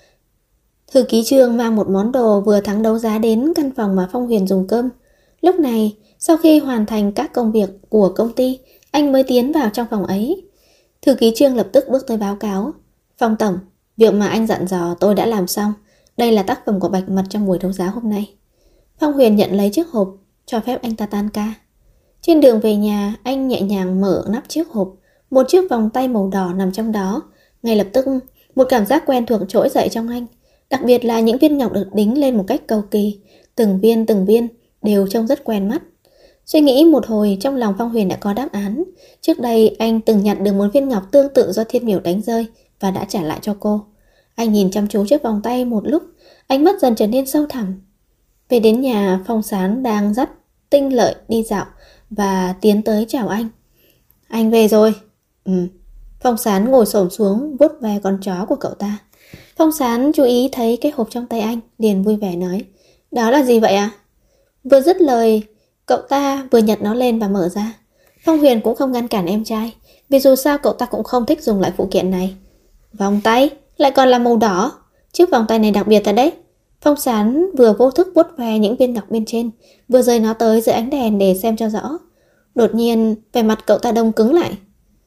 Thư ký Trương mang một món đồ vừa thắng đấu giá đến căn phòng mà Phong Huyền dùng cơm. Lúc này, sau khi hoàn thành các công việc của công ty, anh mới tiến vào trong phòng ấy. Thư ký Trương lập tức bước tới báo cáo. Phong tổng, việc mà anh dặn dò tôi đã làm xong. Đây là tác phẩm của Bạch Mật trong buổi đấu giá hôm nay. Phong Huyền nhận lấy chiếc hộp, cho phép anh ta tan ca. Trên đường về nhà, anh nhẹ nhàng mở nắp chiếc hộp. Một chiếc vòng tay màu đỏ nằm trong đó. Ngay lập tức, một cảm giác quen thuộc trỗi dậy trong anh. Đặc biệt là những viên ngọc được đính lên một cách cầu kỳ. Từng viên đều trông rất quen mắt. Suy nghĩ một hồi, trong lòng Phong Huyền đã có đáp án. Trước đây anh từng nhặt được một viên ngọc tương tự do Thiên Miểu đánh rơi và đã trả lại cho cô. Anh nhìn chăm chú chiếc vòng tay một lúc, ánh mắt dần trở nên sâu thẳm. Về đến nhà, Phong Sán đang dắt Tinh Lợi đi dạo và tiến tới chào anh. Anh về rồi. Phong Sán ngồi xổm xuống vuốt ve con chó của cậu ta. Phong Sán chú ý thấy cái hộp trong tay anh, liền vui vẻ nói. Đó là gì vậy à? Vừa dứt lời, cậu ta vừa nhặt nó lên và mở ra. Phong Huyền cũng không ngăn cản em trai, vì dù sao cậu ta cũng không thích dùng loại phụ kiện này. Vòng tay, lại còn là màu đỏ. Chiếc vòng tay này đặc biệt thật đấy. Phong Sán vừa vô thức vuốt ve những viên ngọc bên trên, vừa rời nó tới dưới ánh đèn để xem cho rõ. Đột nhiên, vẻ mặt cậu ta đông cứng lại.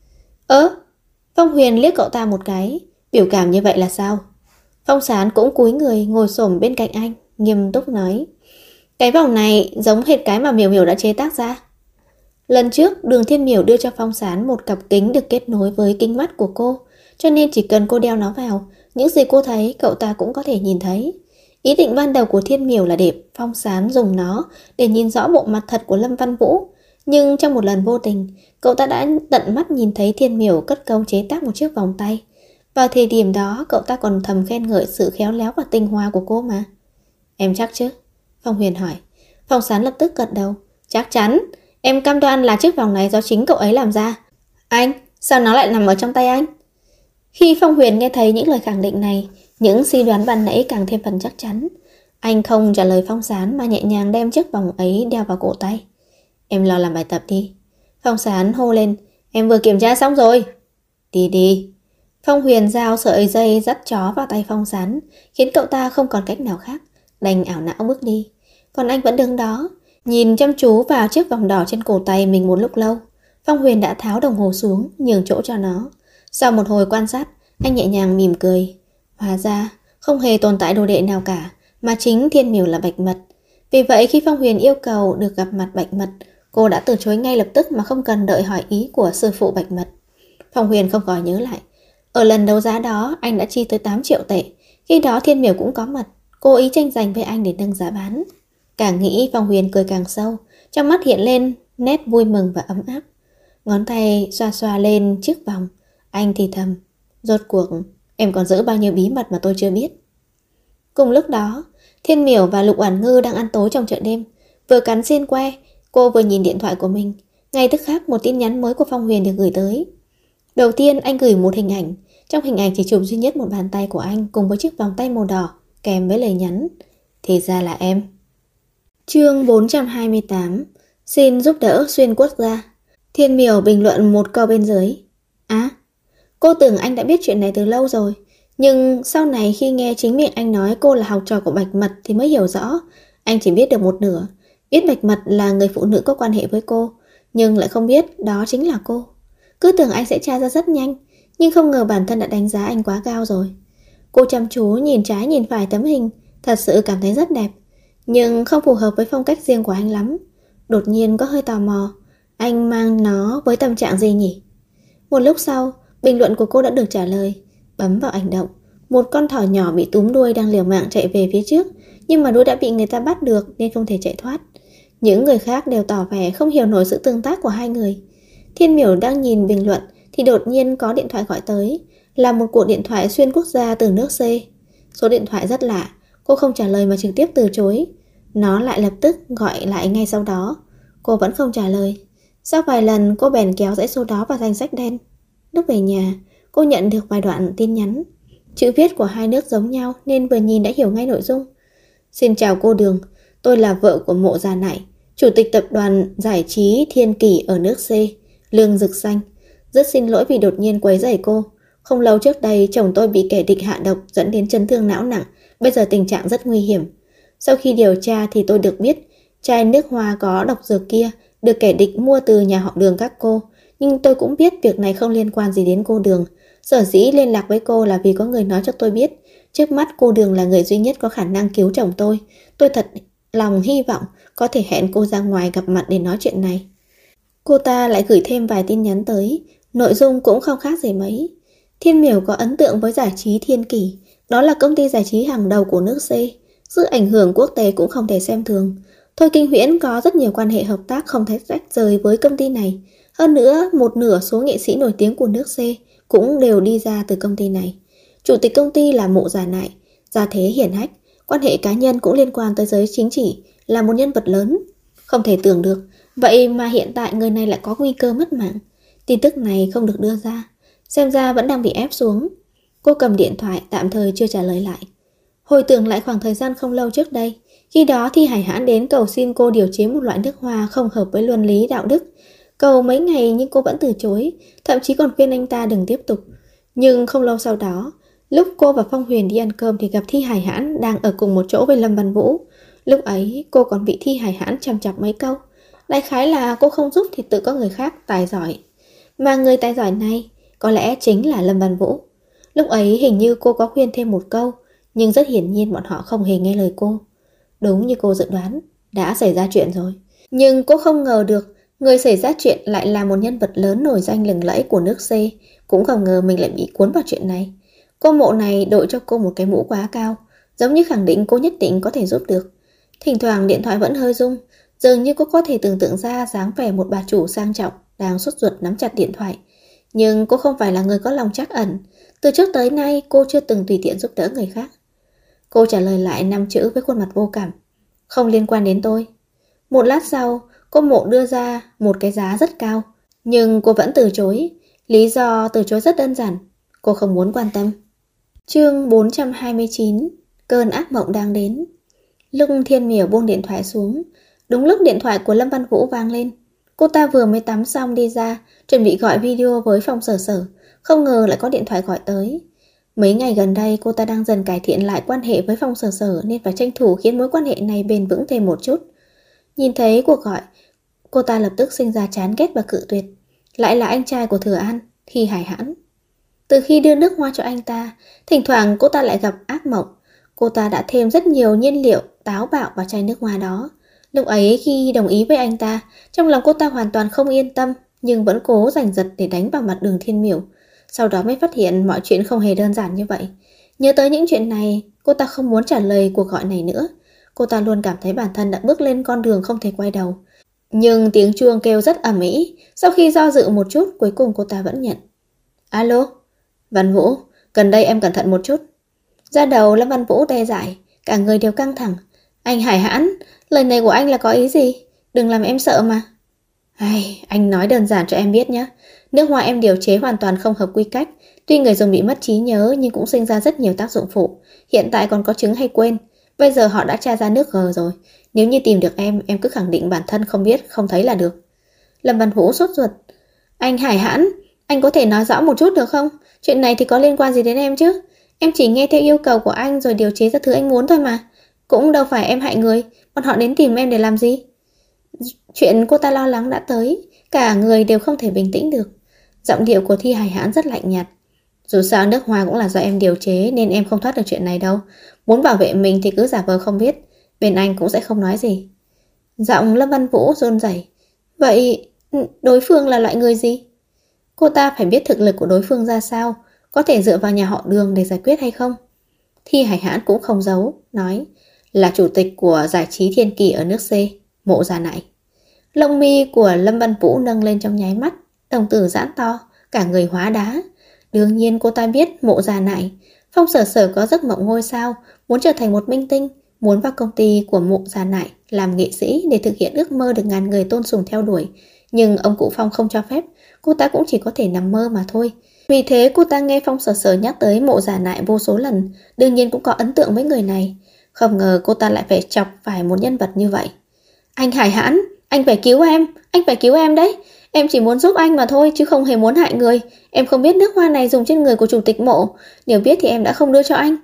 Phong Huyền liếc cậu ta một cái. Biểu cảm như vậy là sao? Phong Sán cũng cúi người ngồi xổm bên cạnh anh, nghiêm túc nói. Cái vòng này giống hệt cái mà Miểu Miểu đã chế tác ra. Lần trước, Đường Thiên Miểu đưa cho Phong Sán một cặp kính được kết nối với kính mắt của cô, cho nên chỉ cần cô đeo nó vào, những gì cô thấy cậu ta cũng có thể nhìn thấy. Ý định ban đầu của Thiên Miểu là để Phong Sán dùng nó để nhìn rõ bộ mặt thật của Lâm Văn Vũ, nhưng trong một lần vô tình, cậu ta đã tận mắt nhìn thấy Thiên Miểu cất công chế tác một chiếc vòng tay. Vào thời điểm đó, cậu ta còn thầm khen ngợi sự khéo léo và tinh hoa của cô mà. Em chắc chứ? Phong Huyền hỏi. Phong Sán lập tức gật đầu. Chắc chắn, em cam đoan là chiếc vòng này do chính cậu ấy làm ra. Anh, sao nó lại nằm ở trong tay anh? Khi Phong Huyền nghe thấy những lời khẳng định này, những suy đoán ban nãy càng thêm phần chắc chắn. Anh không trả lời Phong Sán mà nhẹ nhàng đem chiếc vòng ấy đeo vào cổ tay. Em lo làm bài tập đi. Phong Sán hô lên. Em vừa kiểm tra xong rồi. Đi đi. Phong Huyền giao sợi dây dắt chó vào tay Phong Sán, khiến cậu ta không còn cách nào khác, đành ảo não bước đi. Còn anh vẫn đứng đó, nhìn chăm chú vào chiếc vòng đỏ trên cổ tay mình một lúc lâu. Phong Huyền đã tháo đồng hồ xuống, nhường chỗ cho nó. Sau một hồi quan sát, anh nhẹ nhàng mỉm cười. Hóa ra, không hề tồn tại đồ đệ nào cả, mà chính Thiên Miểu là Bạch Mật. Vì vậy khi Phong Huyền yêu cầu được gặp mặt Bạch Mật, cô đã từ chối ngay lập tức mà không cần đợi hỏi ý của sư phụ Bạch Mật. Phong Huyền không khỏi nhớ lại. Ở lần đấu giá đó, anh đã chi tới 8 triệu tệ. Khi đó Thiên Miểu cũng có mặt, cố ý tranh giành với anh để nâng giá bán. Càng nghĩ Phong Huyền cười càng sâu, trong mắt hiện lên nét vui mừng và ấm áp. Ngón tay xoa xoa lên chiếc vòng. Anh thì thầm. Rốt cuộc, em còn giữ bao nhiêu bí mật mà tôi chưa biết. Cùng lúc đó, Thiên Miểu và Lục Oản Ngư đang ăn tối trong chợ đêm. Vừa cắn xiên que, cô vừa nhìn điện thoại của mình. Ngay tức khắc một tin nhắn mới của Phong Huyền được gửi tới. Đầu tiên anh gửi một hình ảnh. Trong hình ảnh chỉ chụp duy nhất một bàn tay của anh cùng với chiếc vòng tay màu đỏ, kèm với lời nhắn. Thì ra là em. Chương 428. Xin giúp đỡ xuyên quốc gia. Thiên Miểu bình luận một câu bên dưới. Cô tưởng anh đã biết chuyện này từ lâu rồi. Nhưng sau này khi nghe chính miệng anh nói cô là học trò của Bạch Mật thì mới hiểu rõ. Anh chỉ biết được một nửa. Biết Bạch Mật là người phụ nữ có quan hệ với cô, nhưng lại không biết đó chính là cô. Cứ tưởng anh sẽ tra ra rất nhanh, nhưng không ngờ bản thân đã đánh giá anh quá cao rồi. Cô chăm chú nhìn trái nhìn phải tấm hình, thật sự cảm thấy rất đẹp, nhưng không phù hợp với phong cách riêng của anh lắm. Đột nhiên có hơi tò mò, anh mang nó với tâm trạng gì nhỉ? Một lúc sau, bình luận của cô đã được trả lời. Bấm vào ảnh động, một con thỏ nhỏ bị túm đuôi đang liều mạng chạy về phía trước, nhưng mà đuôi đã bị người ta bắt được nên không thể chạy thoát. Những người khác đều tỏ vẻ không hiểu nổi sự tương tác của hai người. Thiên Miểu đang nhìn bình luận thì đột nhiên có điện thoại gọi tới, là một cuộc điện thoại xuyên quốc gia từ nước C. Số điện thoại rất lạ, cô không trả lời mà trực tiếp từ chối. Nó lại lập tức gọi lại ngay sau đó. Cô vẫn không trả lời. Sau vài lần cô bèn kéo dãy số đó vào danh sách đen. Lúc về nhà, cô nhận được vài đoạn tin nhắn. Chữ viết của hai nước giống nhau nên vừa nhìn đã hiểu ngay nội dung. Xin chào cô Đường, tôi là vợ của Mộ Già Nại, chủ tịch tập đoàn giải trí Thiên Kỳ ở nước C, Lương Dực Xanh. Rất xin lỗi vì đột nhiên quấy rầy cô. Không lâu trước đây chồng tôi bị kẻ địch hạ độc dẫn đến chấn thương não nặng, bây giờ tình trạng rất nguy hiểm. Sau khi điều tra thì tôi được biết chai nước hoa có độc dược kia được kẻ địch mua từ nhà họ Đường các cô, nhưng tôi cũng biết việc này không liên quan gì đến cô Đường. Sở dĩ liên lạc với cô là vì có người nói cho tôi biết trước mắt cô Đường là người duy nhất có khả năng cứu chồng tôi. Tôi thật lòng hy vọng có thể hẹn cô ra ngoài gặp mặt để nói chuyện này. Cô ta lại gửi thêm vài tin nhắn tới, nội dung cũng không khác gì mấy. Thiên Miểu có ấn tượng với giải trí Thiên Kỳ, đó là công ty giải trí hàng đầu của nước C. Sự ảnh hưởng quốc tế cũng không thể xem thường. Thôi Kinh Huyễn có rất nhiều quan hệ hợp tác không thể tách rời với công ty này. Hơn nữa, một nửa số nghệ sĩ nổi tiếng của nước C cũng đều đi ra từ công ty này. Chủ tịch công ty là Mộ Già Nại, gia thế hiển hách, quan hệ cá nhân cũng liên quan tới giới chính trị, là một nhân vật lớn. Không thể tưởng được, vậy mà hiện tại người này lại có nguy cơ mất mạng. Tin tức này không được đưa ra, xem ra vẫn đang bị ép xuống. Cô cầm điện thoại tạm thời chưa trả lời lại. Hồi tưởng lại khoảng thời gian không lâu trước đây, khi đó Thi Hải Hãn đến cầu xin cô điều chế một loại nước hoa không hợp với luân lý đạo đức. Cầu mấy ngày nhưng cô vẫn từ chối, thậm chí còn khuyên anh ta đừng tiếp tục. Nhưng không lâu sau đó, lúc cô và Phong Huyền đi ăn cơm thì gặp Thi Hải Hãn đang ở cùng một chỗ với Lâm Văn Vũ. Lúc ấy cô còn bị Thi Hải Hãn chằm chọc mấy câu. Đại khái là cô không giúp thì tự có người khác tài giỏi. Mà người tài giỏi này có lẽ chính là Lâm Văn Vũ. Lúc ấy hình như cô có khuyên thêm một câu, nhưng rất hiển nhiên bọn họ không hề nghe lời cô. Đúng như cô dự đoán, đã xảy ra chuyện rồi. Nhưng cô không ngờ được người xảy ra chuyện lại là một nhân vật lớn nổi danh lừng lẫy của nước C. Cũng không ngờ mình lại bị cuốn vào chuyện này. Cô Mộ này đội cho cô một cái mũ quá cao, giống như khẳng định cô nhất định có thể giúp được. Thỉnh thoảng điện thoại vẫn hơi rung, dường như cô có thể tưởng tượng ra dáng vẻ một bà chủ sang trọng đang sốt ruột nắm chặt điện thoại. Nhưng cô không phải là người có lòng trắc ẩn. Từ trước tới nay cô chưa từng tùy tiện giúp đỡ người khác. Cô trả lời lại 5 chữ với khuôn mặt vô cảm. Không liên quan đến tôi. Một lát sau, cô Mộ đưa ra một cái giá rất cao, nhưng cô vẫn từ chối. Lý do từ chối rất đơn giản, cô không muốn quan tâm. Chương 429. Cơn ác mộng đang đến. Lúc Thiên Miểu buông điện thoại xuống, đúng lúc điện thoại của Lâm Văn Vũ vang lên. Cô ta vừa mới tắm xong đi ra, chuẩn bị gọi video với Phong Sở Sở, không ngờ lại có điện thoại gọi tới. Mấy ngày gần đây cô ta đang dần cải thiện lại quan hệ với Phong Sở Sở nên phải tranh thủ khiến mối quan hệ này bền vững thêm một chút. Nhìn thấy cuộc gọi, cô ta lập tức sinh ra chán ghét và cự tuyệt. Lại là anh trai của Thừa An, Thi Hải Hãn. Từ khi đưa nước hoa cho anh ta, thỉnh thoảng cô ta lại gặp ác mộng. Cô ta đã thêm rất nhiều nhiên liệu táo bạo vào chai nước hoa đó. Lúc ấy khi đồng ý với anh ta, trong lòng cô ta hoàn toàn không yên tâm, nhưng vẫn cố giành giật để đánh vào mặt Đường Thiên Miểu. Sau đó mới phát hiện mọi chuyện không hề đơn giản như vậy. Nhớ tới những chuyện này, cô ta không muốn trả lời cuộc gọi này nữa. Cô ta luôn cảm thấy bản thân đã bước lên con đường không thể quay đầu. Nhưng tiếng chuông kêu rất ầm ĩ. Sau khi do dự một chút, cuối cùng cô ta vẫn nhận. Alo, Văn Vũ, gần đây em cẩn thận một chút. Da đầu Lâm Văn Vũ đe dại, cả người đều căng thẳng. Anh Hải Hãn, lời này của anh là có ý gì? Đừng làm em sợ mà. Anh nói đơn giản cho em biết nhé. Nước hoa em điều chế hoàn toàn không hợp quy cách. Tuy người dùng bị mất trí nhớ nhưng cũng sinh ra rất nhiều tác dụng phụ. Hiện tại còn có chứng hay quên. Bây giờ họ đã tra ra nước G rồi. Nếu như tìm được em cứ khẳng định bản thân không biết, không thấy là được. Lâm Văn Vũ sốt ruột. Anh Hải Hãn, anh có thể nói rõ một chút được không? Chuyện này thì có liên quan gì đến em chứ? Em chỉ nghe theo yêu cầu của anh rồi điều chế ra thứ anh muốn thôi mà. Cũng đâu phải em hại người, bọn họ đến tìm em để làm gì? Chuyện cô ta lo lắng đã tới, cả người đều không thể bình tĩnh được. Giọng điệu của Thi Hải Hãn rất lạnh nhạt. Dù sao nước hoa cũng là do em điều chế nên em không thoát được chuyện này đâu. Muốn bảo vệ mình thì cứ giả vờ không biết, bên anh cũng sẽ không nói gì. Giọng Lâm Văn Vũ run rẩy. Vậy đối phương là loại người gì? Cô ta phải biết thực lực của đối phương ra sao, có thể dựa vào nhà họ Đường để giải quyết hay không? Thi Hải Hãn cũng không giấu, nói là chủ tịch của giải trí thiên kỳ ở nước C, Mộ Gia Nại. Lông mi của Lâm Văn Vũ nâng lên trong nháy mắt, đồng tử giãn to, cả người hóa đá. Đương nhiên cô ta biết Mộ Gia Nại. Phong Sở Sở có giấc mộng ngôi sao, muốn trở thành một minh tinh, muốn vào công ty của Mộ Gia Nại làm nghệ sĩ để thực hiện ước mơ được ngàn người tôn sùng theo đuổi. Nhưng ông cụ Phong không cho phép, cô ta cũng chỉ có thể nằm mơ mà thôi. Vì thế cô ta nghe Phong Sở Sở nhắc tới Mộ Gia Nại vô số lần, đương nhiên cũng có ấn tượng với người này. Không ngờ cô ta lại phải chọc phải một nhân vật như vậy. Anh Hải Hãn, anh phải cứu em đấy. Em chỉ muốn giúp anh mà thôi chứ không hề muốn hại người. Em không biết nước hoa này dùng trên người của chủ tịch Mộ, nếu biết thì em đã không đưa cho anh.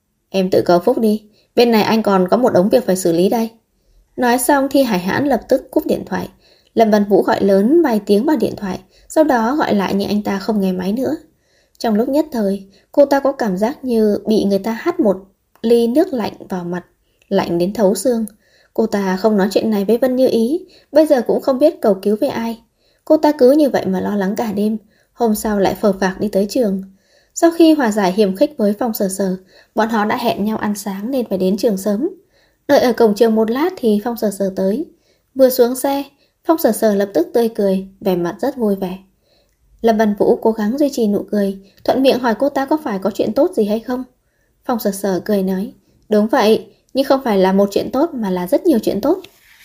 Em tự cầu phúc đi, bên này anh còn có một đống việc phải xử lý đây. Nói xong Thi Hải Hãn lập tức cúp điện thoại. Lâm Văn Vũ gọi lớn vài tiếng vào điện thoại, sau đó gọi lại nhưng anh ta không nghe máy nữa. Trong lúc nhất thời, cô ta có cảm giác như bị người ta hắt một ly nước lạnh vào mặt, lạnh đến thấu xương. Cô ta không nói chuyện này với Vân Như Ý, bây giờ cũng không biết cầu cứu với ai. Cô ta cứ như vậy mà lo lắng cả đêm, hôm sau lại phờ phạc đi tới trường. Sau khi hòa giải hiềm khích với Phong Sở Sở, bọn họ đã hẹn nhau ăn sáng nên phải đến trường sớm. Đợi ở cổng trường một lát thì Phong Sở Sở tới. Vừa xuống xe, Phong Sở Sở lập tức tươi cười, vẻ mặt rất vui vẻ. Lâm Văn Vũ cố gắng duy trì nụ cười, thuận miệng hỏi cô ta có phải có chuyện tốt gì hay không. Phong Sở Sở cười nói, đúng vậy, nhưng không phải là một chuyện tốt mà là rất nhiều chuyện tốt.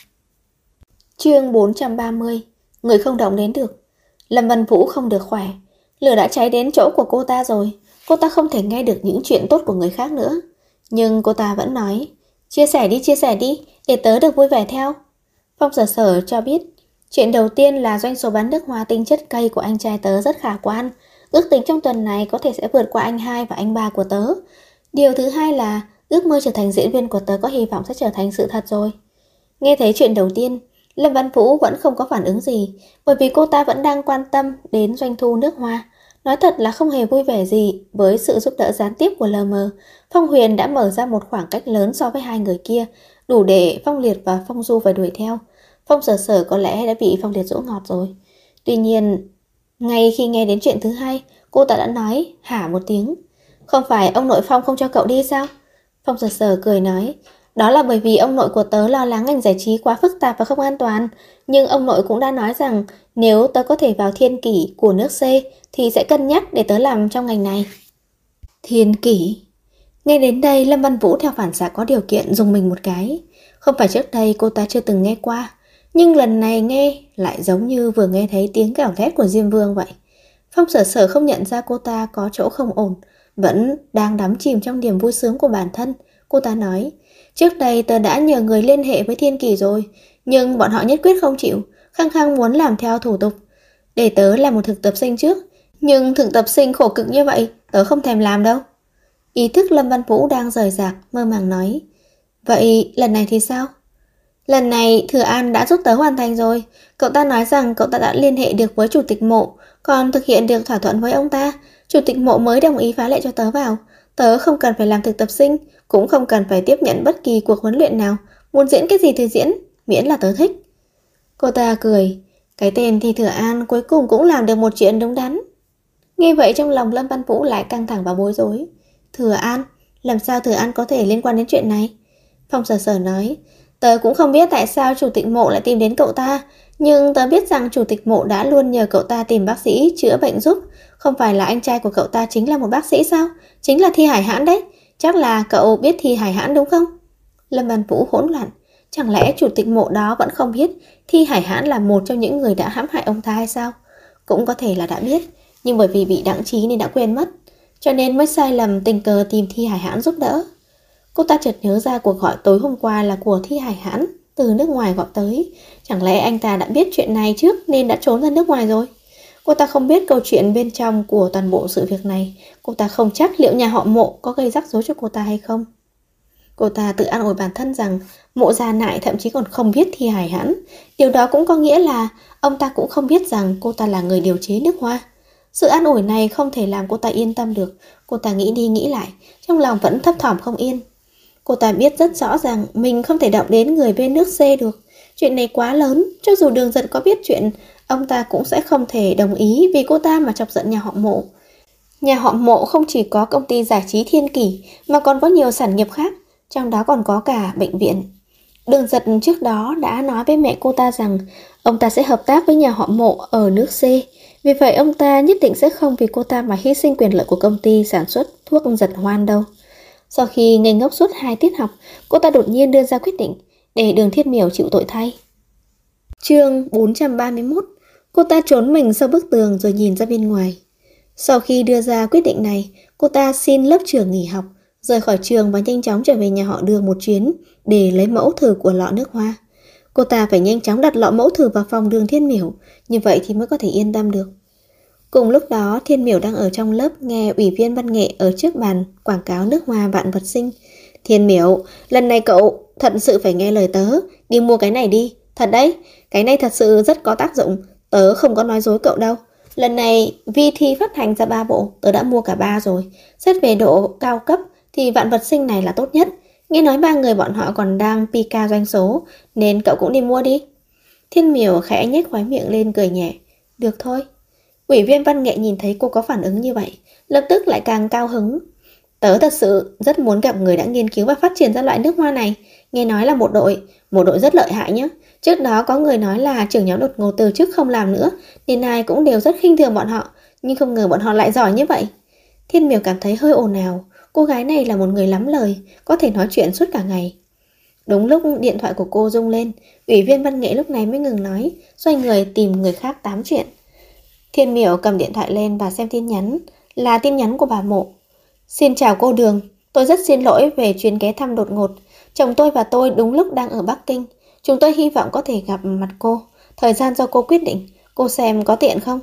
Chương 430, người không động đến được. Lâm Văn Vũ không được khỏe, lửa đã cháy đến chỗ của cô ta rồi, cô ta không thể nghe được những chuyện tốt của người khác nữa. Nhưng cô ta vẫn nói, chia sẻ đi, để tớ được vui vẻ theo. Phong Sở Sở cho biết, chuyện đầu tiên là doanh số bán nước hoa tinh chất cây của anh trai tớ rất khả quan, ước tính trong tuần này có thể sẽ vượt qua anh hai và anh ba của tớ. Điều thứ hai là ước mơ trở thành diễn viên của tớ có hy vọng sẽ trở thành sự thật rồi. Nghe thấy chuyện đầu tiên, Lâm Văn Vũ vẫn không có phản ứng gì, bởi vì cô ta vẫn đang quan tâm đến doanh thu nước hoa. Nói thật là không hề vui vẻ gì với sự giúp đỡ gián tiếp của LM. Phong Huyền đã mở ra một khoảng cách lớn so với hai người kia, đủ để Phong Liệt và Phong Du phải đuổi theo. Phong Sở Sở có lẽ đã bị Phong Liệt dỗ ngọt rồi. Tuy nhiên, ngay khi nghe đến chuyện thứ hai, cô ta đã nói hả một tiếng. Không phải ông nội Phong không cho cậu đi sao? Phong Sở Sở cười nói, đó là bởi vì ông nội của tớ lo lắng ngành giải trí quá phức tạp và không an toàn. Nhưng ông nội cũng đã nói rằng nếu tớ có thể vào thiên kỷ của nước C thì sẽ cân nhắc để tớ làm trong ngành này. Thiên kỷ? Nghe đến đây Lâm Văn Vũ theo phản xạ có điều kiện dùng mình một cái. Không phải trước đây cô ta chưa từng nghe qua, nhưng lần này nghe lại giống như vừa nghe thấy tiếng gào thét của Diêm Vương vậy. Phong Sở Sở không nhận ra cô ta có chỗ không ổn, vẫn đang đắm chìm trong niềm vui sướng của bản thân. Cô ta nói, trước đây tớ đã nhờ người liên hệ với Thiên Kỳ rồi, nhưng bọn họ nhất quyết không chịu, khăng khăng muốn làm theo thủ tục. Để tớ làm một thực tập sinh trước, nhưng thực tập sinh khổ cực như vậy, tớ không thèm làm đâu. Ý thức Lâm Văn Vũ đang rời rạc, mơ màng nói, vậy lần này thì sao? Lần này Thừa An đã giúp tớ hoàn thành rồi. Cậu ta nói rằng cậu ta đã liên hệ được với chủ tịch Mộ, còn thực hiện được thỏa thuận với ông ta. Chủ tịch Mộ mới đồng ý phá lệ cho tớ vào. Tớ không cần phải làm thực tập sinh, cũng không cần phải tiếp nhận bất kỳ cuộc huấn luyện nào. Muốn diễn cái gì thì diễn, miễn là tớ thích. Cô ta cười. Cái tên thì Thừa An cuối cùng cũng làm được một chuyện đúng đắn. Nghe vậy trong lòng Lâm Văn Vũ lại căng thẳng và bối rối. Thừa An? Làm sao Thừa An có thể liên quan đến chuyện này? Phong Sở Sở nói, tớ cũng không biết tại sao chủ tịch Mộ lại tìm đến cậu ta, nhưng tớ biết rằng chủ tịch Mộ đã luôn nhờ cậu ta tìm bác sĩ chữa bệnh giúp. Không phải là anh trai của cậu ta chính là một bác sĩ sao? Chính là Thi Hải Hãn đấy. Chắc là cậu biết Thi Hải Hãn đúng không? Lâm Văn Vũ hỗn loạn. Chẳng lẽ chủ tịch Mộ đó vẫn không biết Thi Hải Hãn là một trong những người đã hãm hại ông ta hay sao? Cũng có thể là đã biết, nhưng bởi vì bị đãng trí nên đã quên mất, cho nên mới sai lầm tình cờ tìm Thi Hải Hãn giúp đỡ. Cô ta chợt nhớ ra cuộc gọi tối hôm qua là của Thi Hải Hãn từ nước ngoài gọi tới. Chẳng lẽ anh ta đã biết chuyện này trước nên đã trốn ra nước ngoài rồi? Cô ta không biết câu chuyện bên trong của toàn bộ sự việc này. Cô ta không chắc liệu nhà họ Mộ có gây rắc rối cho cô ta hay không. Cô ta tự an ủi bản thân rằng Mộ Gia Nại thậm chí còn không biết Thi Hải Hãn. Điều đó cũng có nghĩa là ông ta cũng không biết rằng cô ta là người điều chế nước hoa. Sự an ủi này không thể làm cô ta yên tâm được. Cô ta nghĩ đi nghĩ lại, trong lòng vẫn thấp thỏm không yên. Cô ta biết rất rõ rằng mình không thể động đến người bên nước C được. Chuyện này quá lớn, cho dù Đường Giật có biết chuyện, ông ta cũng sẽ không thể đồng ý vì cô ta mà chọc giận nhà họ Mộ. Nhà họ Mộ không chỉ có công ty giải trí Thiên Kỷ mà còn có nhiều sản nghiệp khác, trong đó còn có cả bệnh viện. Đường Giật trước đó đã nói với mẹ cô ta rằng ông ta sẽ hợp tác với nhà họ Mộ ở nước C. Vì vậy ông ta nhất định sẽ không vì cô ta mà hy sinh quyền lợi của công ty sản xuất thuốc Giật Hoan đâu. Sau khi ngây ngốc suốt 2 tiết học, cô ta đột nhiên đưa ra quyết định để Đường Thiết Miểu chịu tội thay. Chương 431. Cô ta trốn mình sau bức tường rồi nhìn ra bên ngoài. Sau khi đưa ra quyết định này, cô ta xin lớp trưởng nghỉ học, rời khỏi trường và nhanh chóng trở về nhà họ Đường một chuyến để lấy mẫu thử của lọ nước hoa. Cô ta phải nhanh chóng đặt lọ mẫu thử vào phòng Đường Thiên Miểu, như vậy thì mới có thể yên tâm được. Cùng lúc đó, Thiên Miểu đang ở trong lớp nghe ủy viên văn nghệ ở trước bàn quảng cáo nước hoa Vạn Vật Sinh. Thiên Miểu, lần này cậu thật sự phải nghe lời tớ, đi mua cái này đi. Thật đấy, cái này thật sự rất có tác dụng, tớ không có nói dối cậu đâu. Lần này Vi Thi phát hành ra 3 bộ, tớ đã mua cả 3 rồi. Xét về độ cao cấp thì Vạn Vật Sinh này là tốt nhất. Nghe nói 3 người bọn họ còn đang PK doanh số, nên cậu cũng đi mua đi. Thiên Miểu khẽ nhếch khóe miệng lên cười nhẹ. Được thôi. Ủy viên văn nghệ nhìn thấy cô có phản ứng như vậy, lập tức lại càng cao hứng. Tớ thật sự rất muốn gặp người đã nghiên cứu và phát triển ra loại nước hoa này. Nghe nói là một đội rất lợi hại nhé. Trước đó có người nói là trưởng nhóm đột ngột từ chức không làm nữa, nên ai cũng đều rất khinh thường bọn họ, nhưng không ngờ bọn họ lại giỏi như vậy. Thiên Miểu cảm thấy hơi ồn ào. Cô gái này là một người lắm lời, có thể nói chuyện suốt cả ngày. Đúng lúc điện thoại của cô rung lên, ủy viên văn nghệ lúc này mới ngừng nói, xoay người tìm người khác tám chuyện. Thiên Miểu cầm điện thoại lên và xem tin nhắn, là tin nhắn của bà Mộ. Xin chào cô Đường, tôi rất xin lỗi về chuyến ghé thăm đột ngột. Chồng tôi và tôi đúng lúc đang ở Bắc Kinh. Chúng tôi hy vọng có thể gặp mặt cô. Thời gian do cô quyết định, cô xem có tiện không?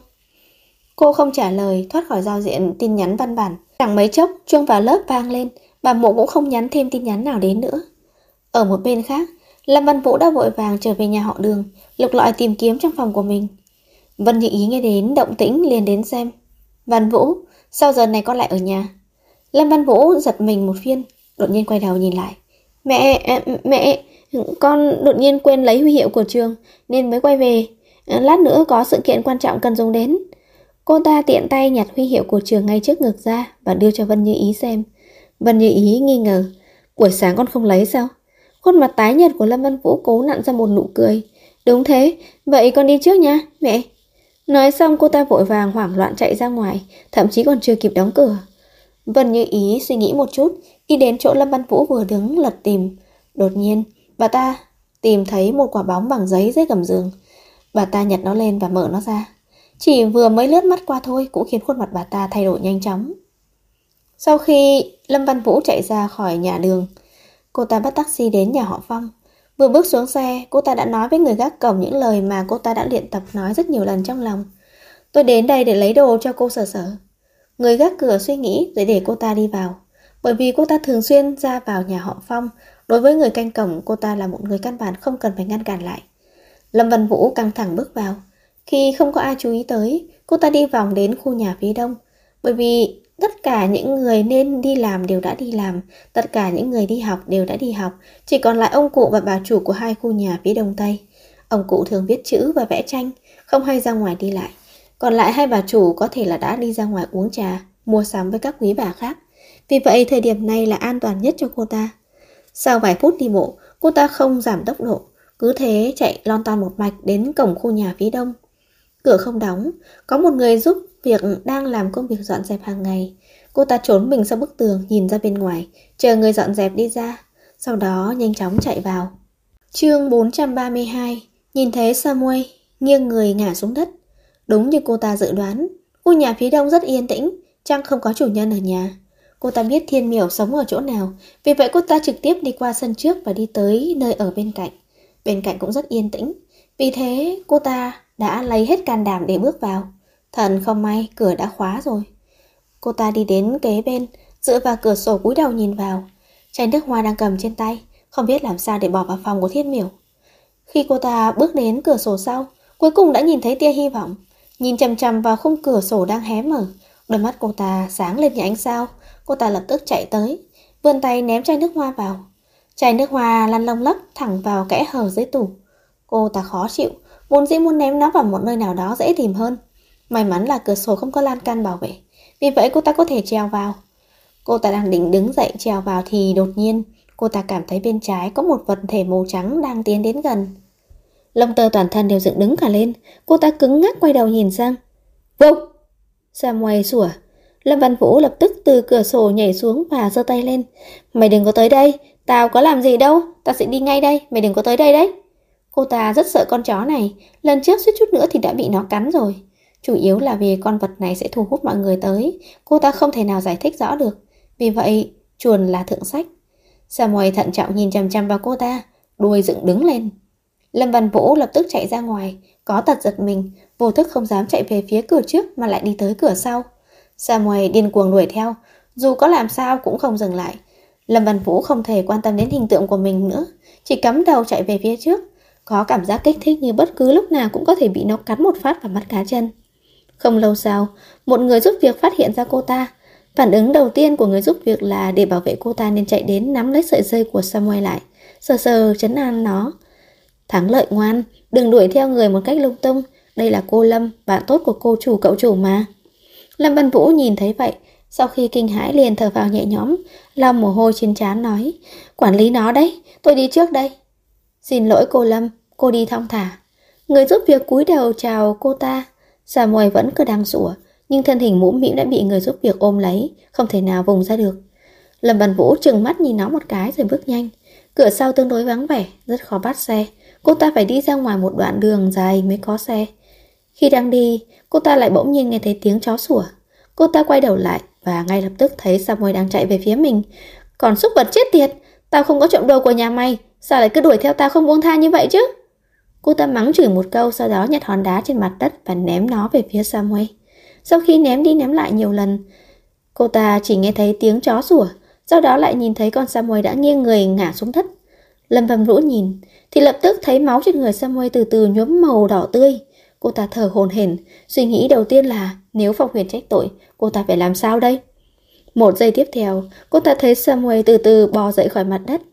Cô không trả lời, thoát khỏi giao diện tin nhắn văn bản. Chẳng mấy chốc, chuông vào lớp vang lên, bà Mộ cũng không nhắn thêm tin nhắn nào đến nữa. Ở một bên khác, Lâm Văn Vũ đã vội vàng trở về nhà họ Đường, lục lọi tìm kiếm trong phòng của mình. Vân Như Ý nghe đến động tĩnh liền đến xem. Văn Vũ, sao giờ này con lại ở nhà? Lâm Văn Vũ giật mình một phiên, đột nhiên quay đầu nhìn lại. Mẹ, con đột nhiên quên lấy huy hiệu của trường nên mới quay về. Lát nữa có sự kiện quan trọng cần dùng đến. Cô ta tiện tay nhặt huy hiệu của trường ngay trước ngực ra và đưa cho Vân Như Ý xem. Vân Như Ý nghi ngờ. Buổi sáng con không lấy sao? Khuôn mặt tái nhợt của Lâm Văn Vũ cố nặn ra một nụ cười. Đúng thế, vậy con đi trước nha, mẹ. Nói xong cô ta vội vàng hoảng loạn chạy ra ngoài, thậm chí còn chưa kịp đóng cửa. Vân Như Ý suy nghĩ một chút, đi đến chỗ Lâm Văn Vũ vừa đứng lật tìm. Đột nhiên, bà ta tìm thấy một quả bóng bằng giấy dưới gầm giường. Bà ta nhặt nó lên và mở nó ra. Chỉ vừa mới lướt mắt qua thôi cũng khiến khuôn mặt bà ta thay đổi nhanh chóng. Sau khi Lâm Văn Vũ chạy ra khỏi nhà Đường, cô ta bắt taxi đến nhà họ Phong. Vừa bước xuống xe, cô ta đã nói với người gác cổng những lời mà cô ta đã luyện tập nói rất nhiều lần trong lòng. Tôi đến đây để lấy đồ cho cô Sở Sở. Người gác cửa suy nghĩ rồi để cô ta đi vào. Bởi vì cô ta thường xuyên ra vào nhà họ Phong, đối với người canh cổng cô ta là một người căn bản không cần phải ngăn cản lại. Lâm Văn Vũ căng thẳng bước vào. Khi không có ai chú ý tới, cô ta đi vòng đến khu nhà phía đông. Bởi vì tất cả những người nên đi làm đều đã đi làm, tất cả những người đi học đều đã đi học, chỉ còn lại ông cụ và bà chủ của hai khu nhà phía đông tây. Ông cụ thường viết chữ và vẽ tranh, không hay ra ngoài đi lại. Còn lại hai bà chủ có thể là đã đi ra ngoài uống trà, mua sắm với các quý bà khác. Vì vậy thời điểm này là an toàn nhất cho cô ta. Sau vài phút đi bộ, cô ta không giảm tốc độ, cứ thế chạy lon ton một mạch đến cổng khu nhà phía đông. Cửa không đóng, có một người giúp việc đang làm công việc dọn dẹp hàng ngày. Cô ta trốn mình sau bức tường nhìn ra bên ngoài, chờ người dọn dẹp đi ra, sau đó nhanh chóng chạy vào. Chương 432. Nhìn thấy Samuel nghiêng người ngã xuống đất. Đúng như cô ta dự đoán, khu nhà phía đông rất yên tĩnh, chẳng không có chủ nhân ở nhà. Cô ta biết Thiên Miểu sống ở chỗ nào, vì vậy cô ta trực tiếp đi qua sân trước và đi tới nơi ở bên cạnh. Bên cạnh cũng rất yên tĩnh, vì thế cô ta đã lấy hết can đảm để bước vào. Thần không may, cửa đã khóa rồi. Cô ta đi đến kế bên, dựa vào cửa sổ cúi đầu nhìn vào. Chai nước hoa đang cầm trên tay, không biết làm sao để bỏ vào phòng của Thiên Miểu. Khi cô ta bước đến cửa sổ sau, cuối cùng đã nhìn thấy tia hy vọng. Nhìn chằm chằm vào khung cửa sổ đang hé mở, đôi mắt cô ta sáng lên như ánh sao. Cô ta lập tức chạy tới, vươn tay ném chai nước hoa vào. Chai nước hoa lăn lông lốc thẳng vào kẽ hở dưới tủ. Cô ta khó chịu, vốn dĩ muốn ném nó vào một nơi nào đó dễ tìm hơn. May mắn là cửa sổ không có lan can bảo vệ, vì vậy cô ta có thể trèo vào. Cô ta đang định đứng dậy trèo vào thì đột nhiên cô ta cảm thấy bên trái có một vật thể màu trắng đang tiến đến gần. Lông tơ toàn thân đều dựng đứng cả lên. Cô ta cứng ngắc quay đầu nhìn sang. Vô! Samuel sủa. Lâm Văn Vũ lập tức từ cửa sổ nhảy xuống và giơ tay lên. Mày đừng có tới đây, tao có làm gì đâu, tao sẽ đi ngay đây, mày đừng có tới đây đấy. Cô ta rất sợ con chó này, lần trước suýt chút nữa thì đã bị nó cắn rồi. Chủ yếu là vì con vật này sẽ thu hút mọi người tới, cô ta không thể nào giải thích rõ được. Vì vậy, chuồn là thượng sách. Samuel thận trọng nhìn chằm chằm vào cô ta, đuôi dựng đứng lên. Lâm Văn Vũ lập tức chạy ra ngoài, có tật giật mình, vô thức không dám chạy về phía cửa trước mà lại đi tới cửa sau. Samuel điên cuồng đuổi theo, dù có làm sao cũng không dừng lại. Lâm Văn Vũ không thể quan tâm đến hình tượng của mình nữa, chỉ cắm đầu chạy về phía trước, có cảm giác kích thích như bất cứ lúc nào cũng có thể bị nó cắn một phát vào mắt cá chân. Không lâu sau, một người giúp việc phát hiện ra cô ta. Phản ứng đầu tiên của người giúp việc là để bảo vệ cô ta nên chạy đến nắm lấy sợi dây của Samuel lại, sờ sờ trấn an nó. Thắng lợi ngoan, đừng đuổi theo người một cách lung tung, đây là cô Lâm, bạn tốt của cô chủ cậu chủ mà. Lâm Văn Vũ nhìn thấy vậy, sau khi kinh hãi liền thở vào nhẹ nhõm, lau mồ hôi trên trán nói, quản lý nó đấy, tôi đi trước đây. Xin lỗi cô Lâm, cô đi thong thả. Người giúp việc cúi đầu chào cô ta. Samuel vẫn cứ đang sủa, nhưng thân hình mũm mĩm đã bị người giúp việc ôm lấy, không thể nào vùng ra được. Lâm Văn Vũ trừng mắt nhìn nó một cái rồi bước nhanh. Cửa sau tương đối vắng vẻ, rất khó bắt xe. Cô ta phải đi ra ngoài một đoạn đường dài mới có xe. Khi đang đi, cô ta lại bỗng nhiên nghe thấy tiếng chó sủa. Cô ta quay đầu lại và ngay lập tức thấy Samuel đang chạy về phía mình. Còn súc vật chết tiệt, tao không có trộm đồ của nhà mày, sao lại cứ đuổi theo tao không buông tha như vậy chứ? Cô ta mắng chửi một câu, sau đó nhặt hòn đá trên mặt đất và ném nó về phía Samuel. Sau khi ném đi ném lại nhiều lần, cô ta chỉ nghe thấy tiếng chó sủa, sau đó lại nhìn thấy con Samuel đã nghiêng người ngã xuống đất. Lâm Văn Vũ nhìn thì lập tức thấy máu trên người Samuel từ từ nhuốm màu đỏ tươi. Cô ta thở hổn hển, suy nghĩ đầu tiên là nếu Phong Huyền trách tội, cô ta phải làm sao đây? Một giây tiếp theo, cô ta thấy Samuel từ từ bò dậy khỏi mặt đất.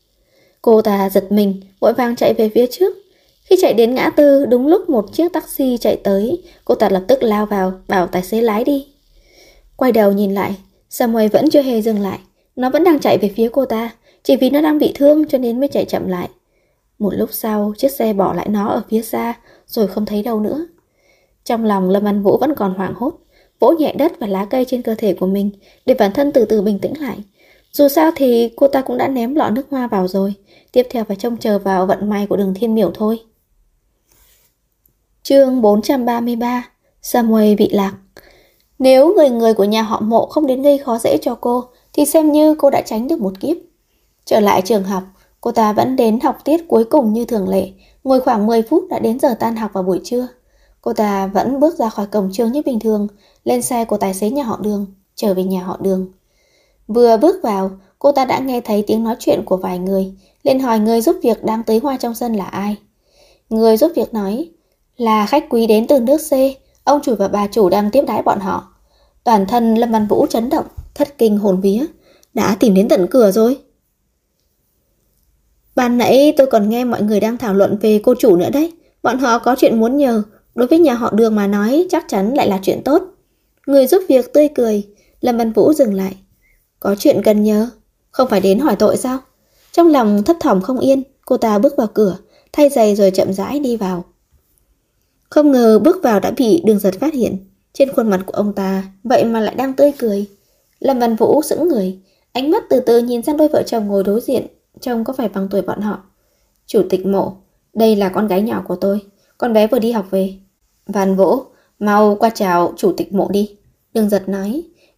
Cô ta giật mình, vội vàng chạy về phía trước. Khi chạy đến ngã tư, đúng lúc một chiếc taxi chạy tới, cô ta lập tức lao vào, bảo tài xế lái đi. Quay đầu nhìn lại, Samuel vẫn chưa hề dừng lại, nó vẫn đang chạy về phía cô ta, chỉ vì nó đang bị thương cho nên mới chạy chậm lại. Một lúc sau, chiếc xe bỏ lại nó ở phía xa, rồi không thấy đâu nữa. Trong lòng Lâm Văn Vũ vẫn còn hoảng hốt, vỗ nhẹ đất và lá cây trên cơ thể của mình để bản thân từ từ bình tĩnh lại. Dù sao thì cô ta cũng đã ném lọ nước hoa vào rồi, tiếp theo phải trông chờ vào vận may của Đường Thiên Miểu thôi. Chương 433, Samuel bị lạc. Nếu người của nhà họ Mộ không đến gây khó dễ cho cô, thì xem như cô đã tránh được một kiếp. Trở lại trường học, cô ta vẫn đến học tiết cuối cùng như thường lệ, ngồi khoảng 10 phút đã đến giờ tan học vào buổi trưa. Cô ta vẫn bước ra khỏi cổng trường như bình thường, lên xe của tài xế nhà họ Đường, trở về nhà họ Đường. Vừa bước vào, cô ta đã nghe thấy tiếng nói chuyện của vài người, liền hỏi người giúp việc đang tưới hoa trong sân là ai. Người giúp việc nói là khách quý đến từ nước C, ông chủ và bà chủ đang tiếp đãi bọn họ. Toàn thân Lâm Văn Vũ chấn động, thất kinh hồn vía, đã tìm đến tận cửa rồi. Ban nãy tôi còn nghe mọi người đang thảo luận về cô chủ nữa đấy, bọn họ có chuyện muốn nhờ, đối với nhà họ Đường mà nói chắc chắn lại là chuyện tốt. Người giúp việc tươi cười. Lâm Văn Vũ dừng lại. Có chuyện cần nhờ, không phải đến hỏi tội sao? Trong lòng thấp thỏm không yên, cô ta bước vào cửa, thay giày rồi chậm rãi đi vào. Không ngờ bước vào đã bị Đường Giật phát hiện. Trên khuôn mặt của ông ta vậy mà lại đang tươi cười. Lâm Văn Vũ sững người, ánh mắt từ từ nhìn sang đôi vợ chồng ngồi đối diện, trông có phải bằng tuổi bọn họ. Chủ tịch Mộ, đây là con gái nhỏ của tôi, con bé vừa đi học về. Văn Vũ, mau qua chào chủ tịch Mộ đi. Đường Giật nói.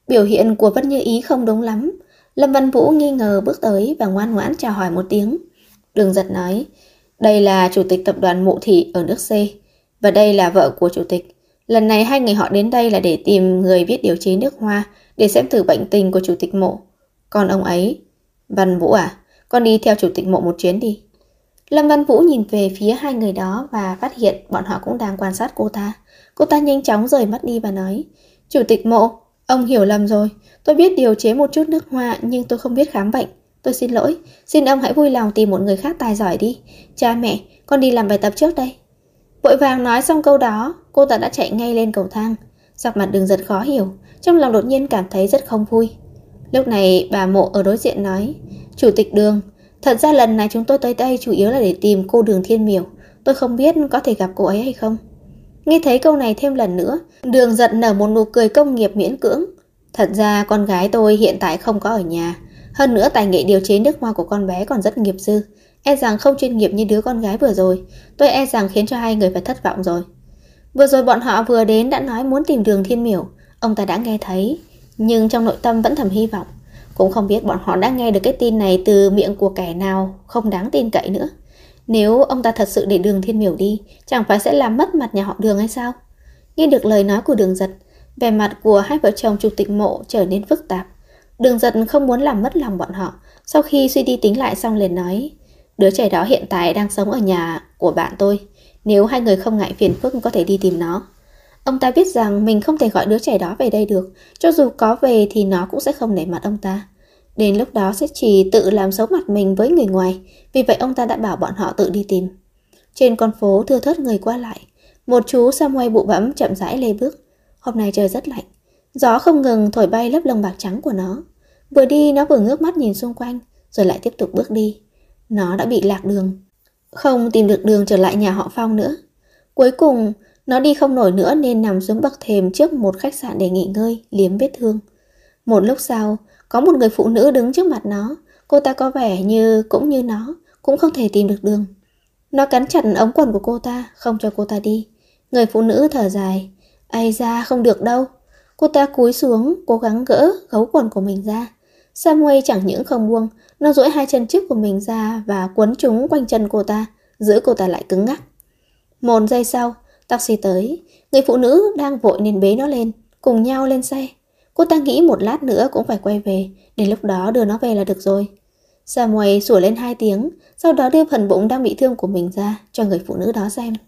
Biểu hiện của Vân Như Ý không đúng lắm. Lâm Văn Vũ nghi ngờ bước tới và ngoan ngoãn chào hỏi một tiếng. Đường Giật nói, đây là chủ tịch tập đoàn Mộ Thị ở nước C, và đây là vợ của chủ tịch. Lần này hai người họ đến đây là để tìm người viết điều chế nước hoa, để xem thử bệnh tình của chủ tịch Mộ. Còn ông ấy, Văn Vũ à, con đi theo chủ tịch Mộ một chuyến đi. Lâm Văn Vũ nhìn về phía hai người đó và phát hiện bọn họ cũng đang quan sát cô ta. Cô ta nhanh chóng rời mắt đi và nói, Chủ tịch Mộ, ông hiểu lầm rồi. Tôi biết điều chế một chút nước hoa nhưng tôi không biết khám bệnh. Tôi xin lỗi, xin ông hãy vui lòng tìm một người khác tài giỏi đi. Cha mẹ, con đi làm bài tập trước đây. Vội vàng nói xong câu đó, cô ta đã chạy ngay lên cầu thang. Sắc mặt Đường Giật khó hiểu, trong lòng đột nhiên cảm thấy rất không vui. Lúc này bà Mộ ở đối diện nói, Chủ tịch Đường, thật ra lần này chúng tôi tới đây chủ yếu là để tìm cô Đường Thiên Miểu. Tôi không biết có thể gặp cô ấy hay không. Nghe thấy câu này thêm lần nữa, Đường Giật nở một nụ cười công nghiệp miễn cưỡng. Thật ra con gái tôi hiện tại không có ở nhà. Hơn nữa tài nghệ điều chế nước hoa của con bé còn rất nghiệp dư. E rằng không chuyên nghiệp như đứa con gái vừa rồi. Tôi e rằng khiến cho hai người phải thất vọng rồi. Vừa rồi bọn họ vừa đến đã nói muốn tìm Đường Thiên Miểu. Ông ta đã nghe thấy, nhưng trong nội tâm vẫn thầm hy vọng. Cũng không biết bọn họ đã nghe được cái tin này từ miệng của kẻ nào không đáng tin cậy nữa. Nếu ông ta thật sự để Đường Thiên Miểu đi, chẳng phải sẽ làm mất mặt nhà họ Đường hay sao? Nghe được lời nói của Đường Giật, vẻ mặt của hai vợ chồng chủ tịch Mộ trở nên phức tạp. Đường Giật không muốn làm mất lòng bọn họ. Sau khi suy đi tính lại xong liền nói, đứa trẻ đó hiện tại đang sống ở nhà của bạn tôi. Nếu hai người không ngại phiền phức có thể đi tìm nó. Ông ta biết rằng mình không thể gọi đứa trẻ đó về đây được. Cho dù có về thì nó cũng sẽ không nể mặt ông ta. Đến lúc đó sẽ chỉ tự làm xấu mặt mình với người ngoài. Vì vậy ông ta đã bảo bọn họ tự đi tìm. Trên con phố thưa thớt người qua lại. Một chú Samuel bụ bẫm chậm rãi lê bước. Hôm nay trời rất lạnh. Gió không ngừng thổi bay lớp lông bạc trắng của nó. Vừa đi nó vừa ngước mắt nhìn xung quanh, rồi lại tiếp tục bước đi. Nó đã bị lạc đường, không tìm được đường trở lại nhà họ Phong nữa. Cuối cùng nó đi không nổi nữa nên nằm xuống bậc thềm trước một khách sạn để nghỉ ngơi, liếm vết thương. Một lúc sau, có một người phụ nữ đứng trước mặt nó. Cô ta có vẻ như cũng như nó, cũng không thể tìm được đường. Nó cắn chặt ống quần của cô ta, không cho cô ta đi. Người phụ nữ thở dài, ây da không được đâu. Cô ta cúi xuống, cố gắng gỡ gấu quần của mình ra. Samuel chẳng những không buông, nó duỗi hai chân trước của mình ra và quấn chúng quanh chân cô ta, giữ cô ta lại cứng ngắc. Một giây sau, taxi tới. Người phụ nữ đang vội nên bế nó lên, cùng nhau lên xe. Cô ta nghĩ một lát nữa cũng phải quay về, đến lúc đó đưa nó về là được rồi. Samuel sủa lên 2 tiếng, sau đó đưa phần bụng đang bị thương của mình ra cho người phụ nữ đó xem.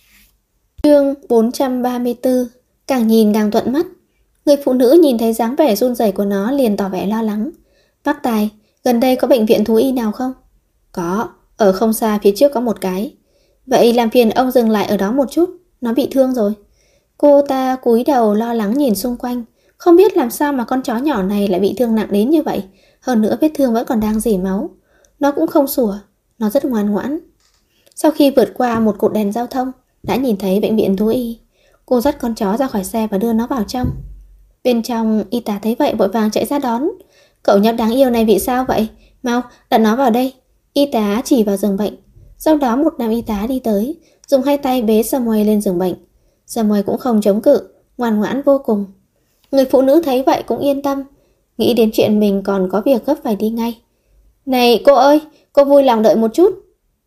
Chương 434. Càng nhìn càng thuận mắt. Người phụ nữ nhìn thấy dáng vẻ run rẩy của nó liền tỏ vẻ lo lắng. Bác Tài, gần đây có bệnh viện thú y nào không? Có, ở không xa phía trước có một cái. Vậy làm phiền ông dừng lại ở đó một chút, nó bị thương rồi. Cô ta cúi đầu lo lắng nhìn xung quanh, không biết làm sao mà con chó nhỏ này lại bị thương nặng đến như vậy. Hơn nữa vết thương vẫn còn đang rỉ máu. Nó cũng không sủa, nó rất ngoan ngoãn. Sau khi vượt qua một cột đèn giao thông, đã nhìn thấy bệnh viện thú y. Cô dắt con chó ra khỏi xe và đưa nó vào trong. Bên trong, y tá thấy vậy vội vàng chạy ra đón. Cậu nhóc đáng yêu này bị sao vậy? Mau, đặt nó vào đây. Y tá chỉ vào giường bệnh. Sau đó một nam y tá đi tới, dùng hai tay bế Samuel lên giường bệnh. Samuel cũng không chống cự, ngoan ngoãn vô cùng. Người phụ nữ thấy vậy cũng yên tâm, nghĩ đến chuyện mình còn có việc gấp phải đi ngay. Này cô ơi, cô vui lòng đợi một chút.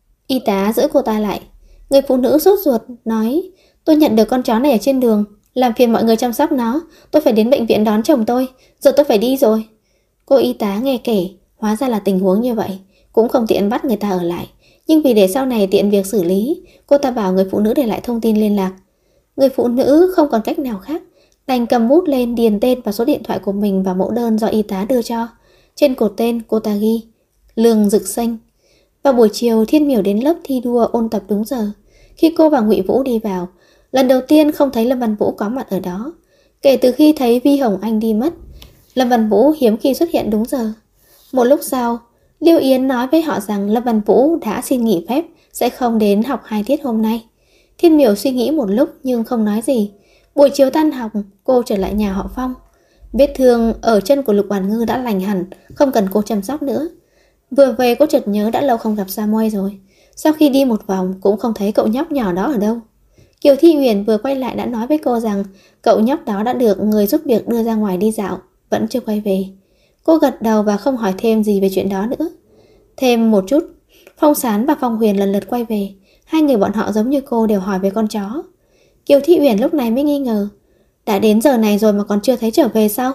Y tá giữ cô ta lại. Người phụ nữ sốt ruột nói, tôi nhận được con chó này ở trên đường, làm phiền mọi người chăm sóc nó. Tôi phải đến bệnh viện đón chồng tôi, giờ tôi phải đi rồi. Cô y tá nghe kể, hóa ra là tình huống như vậy, cũng không tiện bắt người ta ở lại. Nhưng vì để sau này tiện việc xử lý, cô ta bảo người phụ nữ để lại thông tin liên lạc. Người phụ nữ không còn cách nào khác, đành cầm bút lên điền tên và số điện thoại của mình vào mẫu đơn do y tá đưa cho. Trên cột tên cô ta ghi Lương Dực Xanh. Vào buổi chiều, Thiên Miểu đến lớp thi đua ôn tập đúng giờ. Khi cô và Ngụy Vũ đi vào, lần đầu tiên không thấy Lâm Văn Vũ có mặt ở đó. Kể từ khi thấy Vi Hồng Anh đi mất, Lâm Văn Vũ hiếm khi xuất hiện đúng giờ. Một lúc sau, Liêu Yến nói với họ rằng Lâm Văn Vũ đã xin nghỉ phép, sẽ không đến học 2 tiết hôm nay. Thiên Miểu suy nghĩ một lúc nhưng không nói gì. Buổi chiều tan học, cô trở lại nhà họ Phong. Vết thương ở chân của Lục Hoàn Ngư đã lành hẳn, không cần cô chăm sóc nữa. Vừa về cô chợt nhớ đã lâu không gặp Samuel rồi. Sau khi đi một vòng cũng không thấy cậu nhóc nhỏ đó ở đâu. Kiều Thi Huyền vừa quay lại đã nói với cô rằng cậu nhóc đó đã được người giúp việc đưa ra ngoài đi dạo. vẫn chưa quay về. Cô gật đầu và không hỏi thêm gì về chuyện đó nữa. Thêm một chút, Phong Sán và Phong Huyền lần lượt quay về. Hai người bọn họ giống như cô đều hỏi về con chó. Kiều Thị Uyển lúc này mới nghi ngờ. Đã đến giờ này rồi mà còn chưa thấy trở về sao?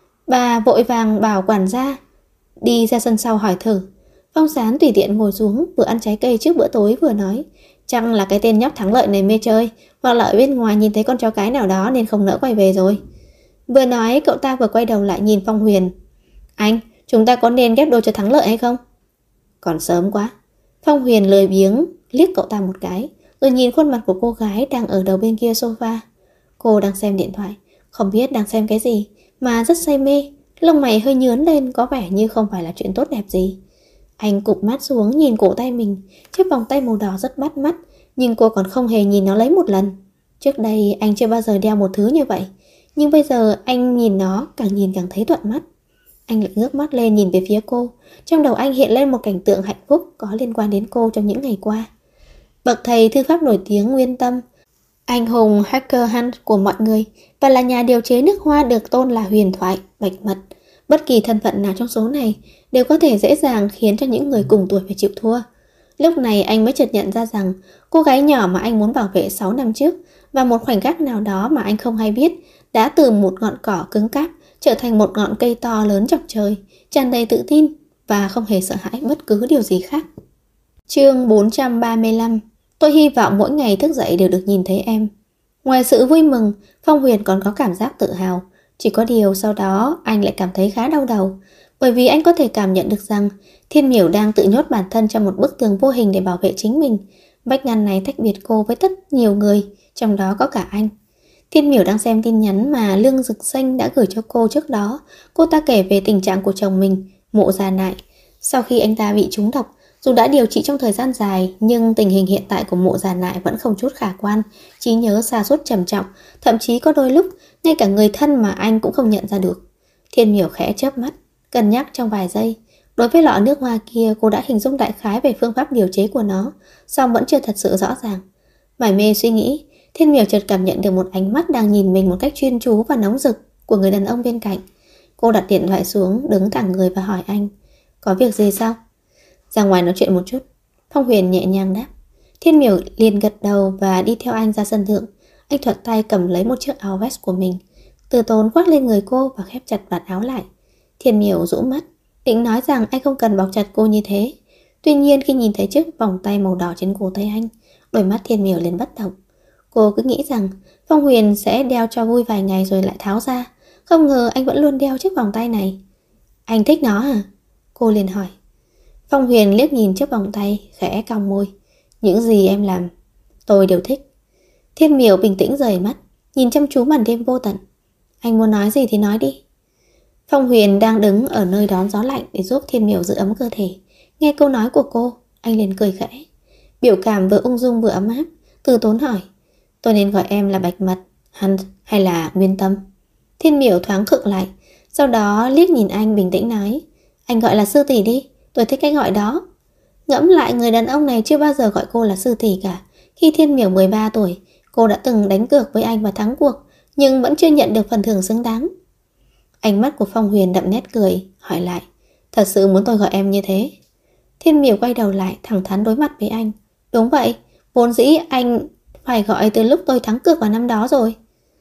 Bà vội vàng bảo quản gia đi ra sân sau hỏi thử. Phong Sán tùy tiện ngồi xuống, vừa ăn trái cây trước bữa tối vừa nói. Chắc là cái tên nhóc Thắng Lợi này mê chơi, hoặc là ở bên ngoài nhìn thấy con chó cái nào đó nên không nỡ quay về rồi. Vừa nói cậu ta vừa quay đầu lại nhìn Phong Huyền. Anh, chúng ta có nên ghép đôi cho Thắng Lợi hay không? Còn sớm quá. Phong Huyền lười biếng liếc cậu ta một cái, rồi nhìn khuôn mặt của cô gái đang ở đầu bên kia sofa. Cô đang xem điện thoại, không biết đang xem cái gì mà rất say mê, lông mày hơi nhướn lên, có vẻ như không phải là chuyện tốt đẹp gì. Anh cụp mắt xuống nhìn cổ tay mình, chiếc vòng tay màu đỏ rất bắt mắt, nhưng cô còn không hề nhìn nó lấy một lần. Trước đây anh chưa bao giờ đeo một thứ như vậy, nhưng bây giờ anh nhìn nó càng nhìn càng thấy thuận mắt. Anh lại ngước mắt lên nhìn về phía cô, trong đầu anh hiện lên một cảnh tượng hạnh phúc có liên quan đến cô trong những ngày qua. Bậc thầy thư pháp nổi tiếng Nguyên Tâm, anh hùng hacker hunt của mọi người, và là nhà điều chế nước hoa được tôn là huyền thoại, bạch mật. Bất kỳ thân phận nào trong số này đều có thể dễ dàng khiến cho những người cùng tuổi phải chịu thua. Lúc này anh mới chợt nhận ra rằng cô gái nhỏ mà anh muốn bảo vệ 6 năm trước, và một khoảnh khắc nào đó mà anh không hay biết, đã từ một ngọn cỏ cứng cáp trở thành một ngọn cây to lớn chọc trời, tràn đầy tự tin và không hề sợ hãi bất cứ điều gì khác. Chương 435. Tôi hy vọng mỗi ngày thức dậy đều được nhìn thấy em. Ngoài sự vui mừng, Phong Huyền còn có cảm giác tự hào. Chỉ có điều sau đó anh lại cảm thấy khá đau đầu, bởi vì anh có thể cảm nhận được rằng Thiên Miểu đang tự nhốt bản thân trong một bức tường vô hình để bảo vệ chính mình. Vách ngăn này tách biệt cô với rất nhiều người, trong đó có cả anh. Thiên Miểu đang xem tin nhắn mà Lương Dực Xanh đã gửi cho cô trước đó. Cô ta kể về tình trạng của chồng mình, Mộ Già Nại. Sau khi anh ta bị trúng độc, dù đã điều trị trong thời gian dài, nhưng tình hình hiện tại của Mộ Già Nại vẫn không chút khả quan, trí nhớ sa sút trầm trọng, thậm chí có đôi lúc ngay cả người thân mà anh cũng không nhận ra được. Thiên Miểu khẽ chớp mắt, cân nhắc trong vài giây. Đối với lọ nước hoa kia, cô đã hình dung đại khái về phương pháp điều chế của nó, song vẫn chưa thật sự rõ ràng. Mải mê suy nghĩ, Thiên Miểu chợt cảm nhận được một ánh mắt đang nhìn mình một cách chuyên chú và nóng rực của người đàn ông bên cạnh. Cô đặt điện thoại xuống, đứng thẳng người và hỏi anh. Có việc gì sao? Ra ngoài nói chuyện một chút. Phong Huyền nhẹ nhàng đáp. Thiên Miểu liền gật đầu và đi theo anh ra sân thượng. Anh thuận tay cầm lấy một chiếc áo vest của mình, từ tốn khoác lên người cô và khép chặt vạt áo lại. Thiên Miểu rũ mắt, định nói rằng anh không cần bọc chặt cô như thế. Tuy nhiên khi nhìn thấy chiếc vòng tay màu đỏ trên cổ tay anh, đôi mắt Thiên Miểu liền bất động. Cô cứ nghĩ rằng Phong Huyền sẽ đeo cho vui vài ngày rồi lại tháo ra. Không ngờ anh vẫn luôn đeo chiếc vòng tay này. Anh thích nó à? Cô liền hỏi. Phong Huyền liếc nhìn chiếc vòng tay, khẽ cong môi. Những gì em làm, tôi đều thích. Thiên Miểu bình tĩnh rời mắt, nhìn chăm chú màn đêm vô tận. Anh muốn nói gì thì nói đi. Phong Huyền đang đứng ở nơi đón gió lạnh để giúp Thiên Miểu giữ ấm cơ thể. Nghe câu nói của cô, anh liền cười khẽ. Biểu cảm vừa ung dung vừa ấm áp, từ tốn hỏi. Tôi nên gọi em là Bạch Mật, Hunt hay là Nguyên Tâm? Thiên Miểu thoáng khựng lại, sau đó liếc nhìn anh bình tĩnh nói. Anh gọi là sư tỷ đi, tôi thích cách gọi đó. Ngẫm lại, người đàn ông này chưa bao giờ gọi cô là sư tỷ cả. Khi Thiên Miểu 13 tuổi, cô đã từng đánh cược với anh và thắng cuộc, nhưng vẫn chưa nhận được phần thưởng xứng đáng. Ánh mắt của Phong Huyền đậm nét cười, hỏi lại. Thật sự muốn tôi gọi em như thế? Thiên Miểu quay đầu lại, thẳng thắn đối mặt với anh. Đúng vậy, vốn dĩ anh phải gọi từ lúc tôi thắng cược vào năm đó rồi.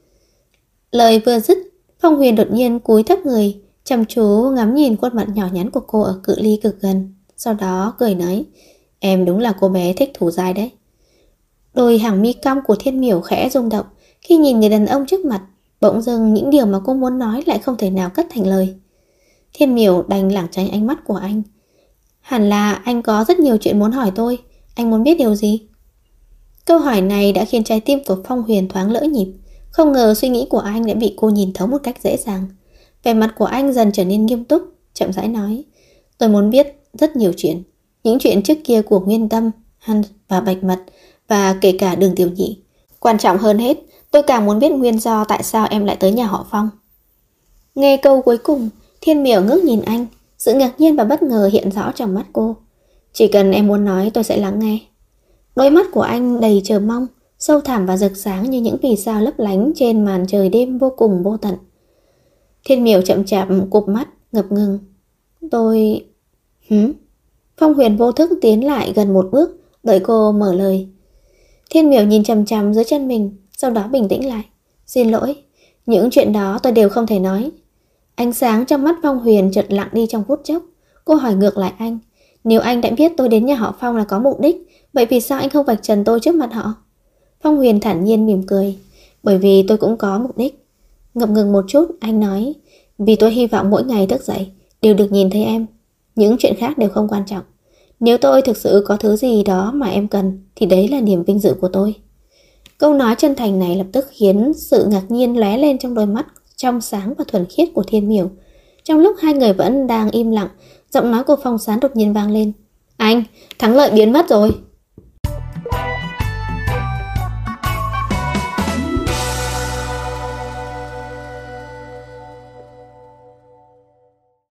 Lời vừa dứt, Phong Huyền đột nhiên cúi thấp người, chăm chú ngắm nhìn khuôn mặt nhỏ nhắn của cô ở cự ly cực gần. Sau đó cười nói. Em đúng là cô bé thích thủ dai đấy. Đôi hàng mi cong của Thiên Miểu khẽ rung động khi nhìn người đàn ông trước mặt. Bỗng dưng những điều mà cô muốn nói lại không thể nào cất thành lời. Thiên Miểu đành lảng tránh ánh mắt của anh. Hẳn là anh có rất nhiều chuyện muốn hỏi tôi. Anh muốn biết điều gì? Câu hỏi này đã khiến trái tim của Phong Huyền thoáng lỡ nhịp. Không ngờ suy nghĩ của anh đã bị cô nhìn thấu một cách dễ dàng. Vẻ mặt của anh dần trở nên nghiêm túc, chậm rãi nói. Tôi muốn biết rất nhiều chuyện. Những chuyện trước kia của Nguyên Tâm, Hunt và Bạch Mật, và kể cả Đường Tiểu Nhị. Quan trọng hơn hết, tôi càng muốn biết nguyên do tại sao em lại tới nhà họ Phong. Nghe câu cuối cùng, Thiên Miểu ngước nhìn anh. Sự ngạc nhiên và bất ngờ hiện rõ trong mắt cô. Chỉ cần em muốn nói tôi sẽ lắng nghe. Đôi mắt của anh đầy chờ mong, sâu thẳm và rực sáng như những vì sao lấp lánh trên màn trời đêm vô cùng vô tận. Thiên Miểu chậm chạp cụp mắt, ngập ngừng. Tôi... Phong Huyền vô thức tiến lại gần một bước, đợi cô mở lời. Thiên Miểu nhìn chằm chằm dưới chân mình, sau đó bình tĩnh lại. Xin lỗi, những chuyện đó tôi đều không thể nói. Ánh sáng trong mắt Phong Huyền chợt lặng đi trong phút chốc. Cô hỏi ngược lại anh. Nếu anh đã biết tôi đến nhà họ Phong là có mục đích, vậy vì sao anh không vạch trần tôi trước mặt họ? Phong Huyền thản nhiên mỉm cười. Bởi vì tôi cũng có mục đích. Ngập ngừng một chút, anh nói. Vì tôi hy vọng mỗi ngày thức dậy đều được nhìn thấy em. Những chuyện khác đều không quan trọng. Nếu tôi thực sự có thứ gì đó mà em cần, thì đấy là niềm vinh dự của tôi. Câu nói chân thành này lập tức khiến sự ngạc nhiên lóe lên trong đôi mắt trong sáng và thuần khiết của Thiên Miểu. Trong lúc hai người vẫn đang im lặng, giọng nói của Phong Sán đột nhiên vang lên. Anh, thắng lợi biến mất rồi.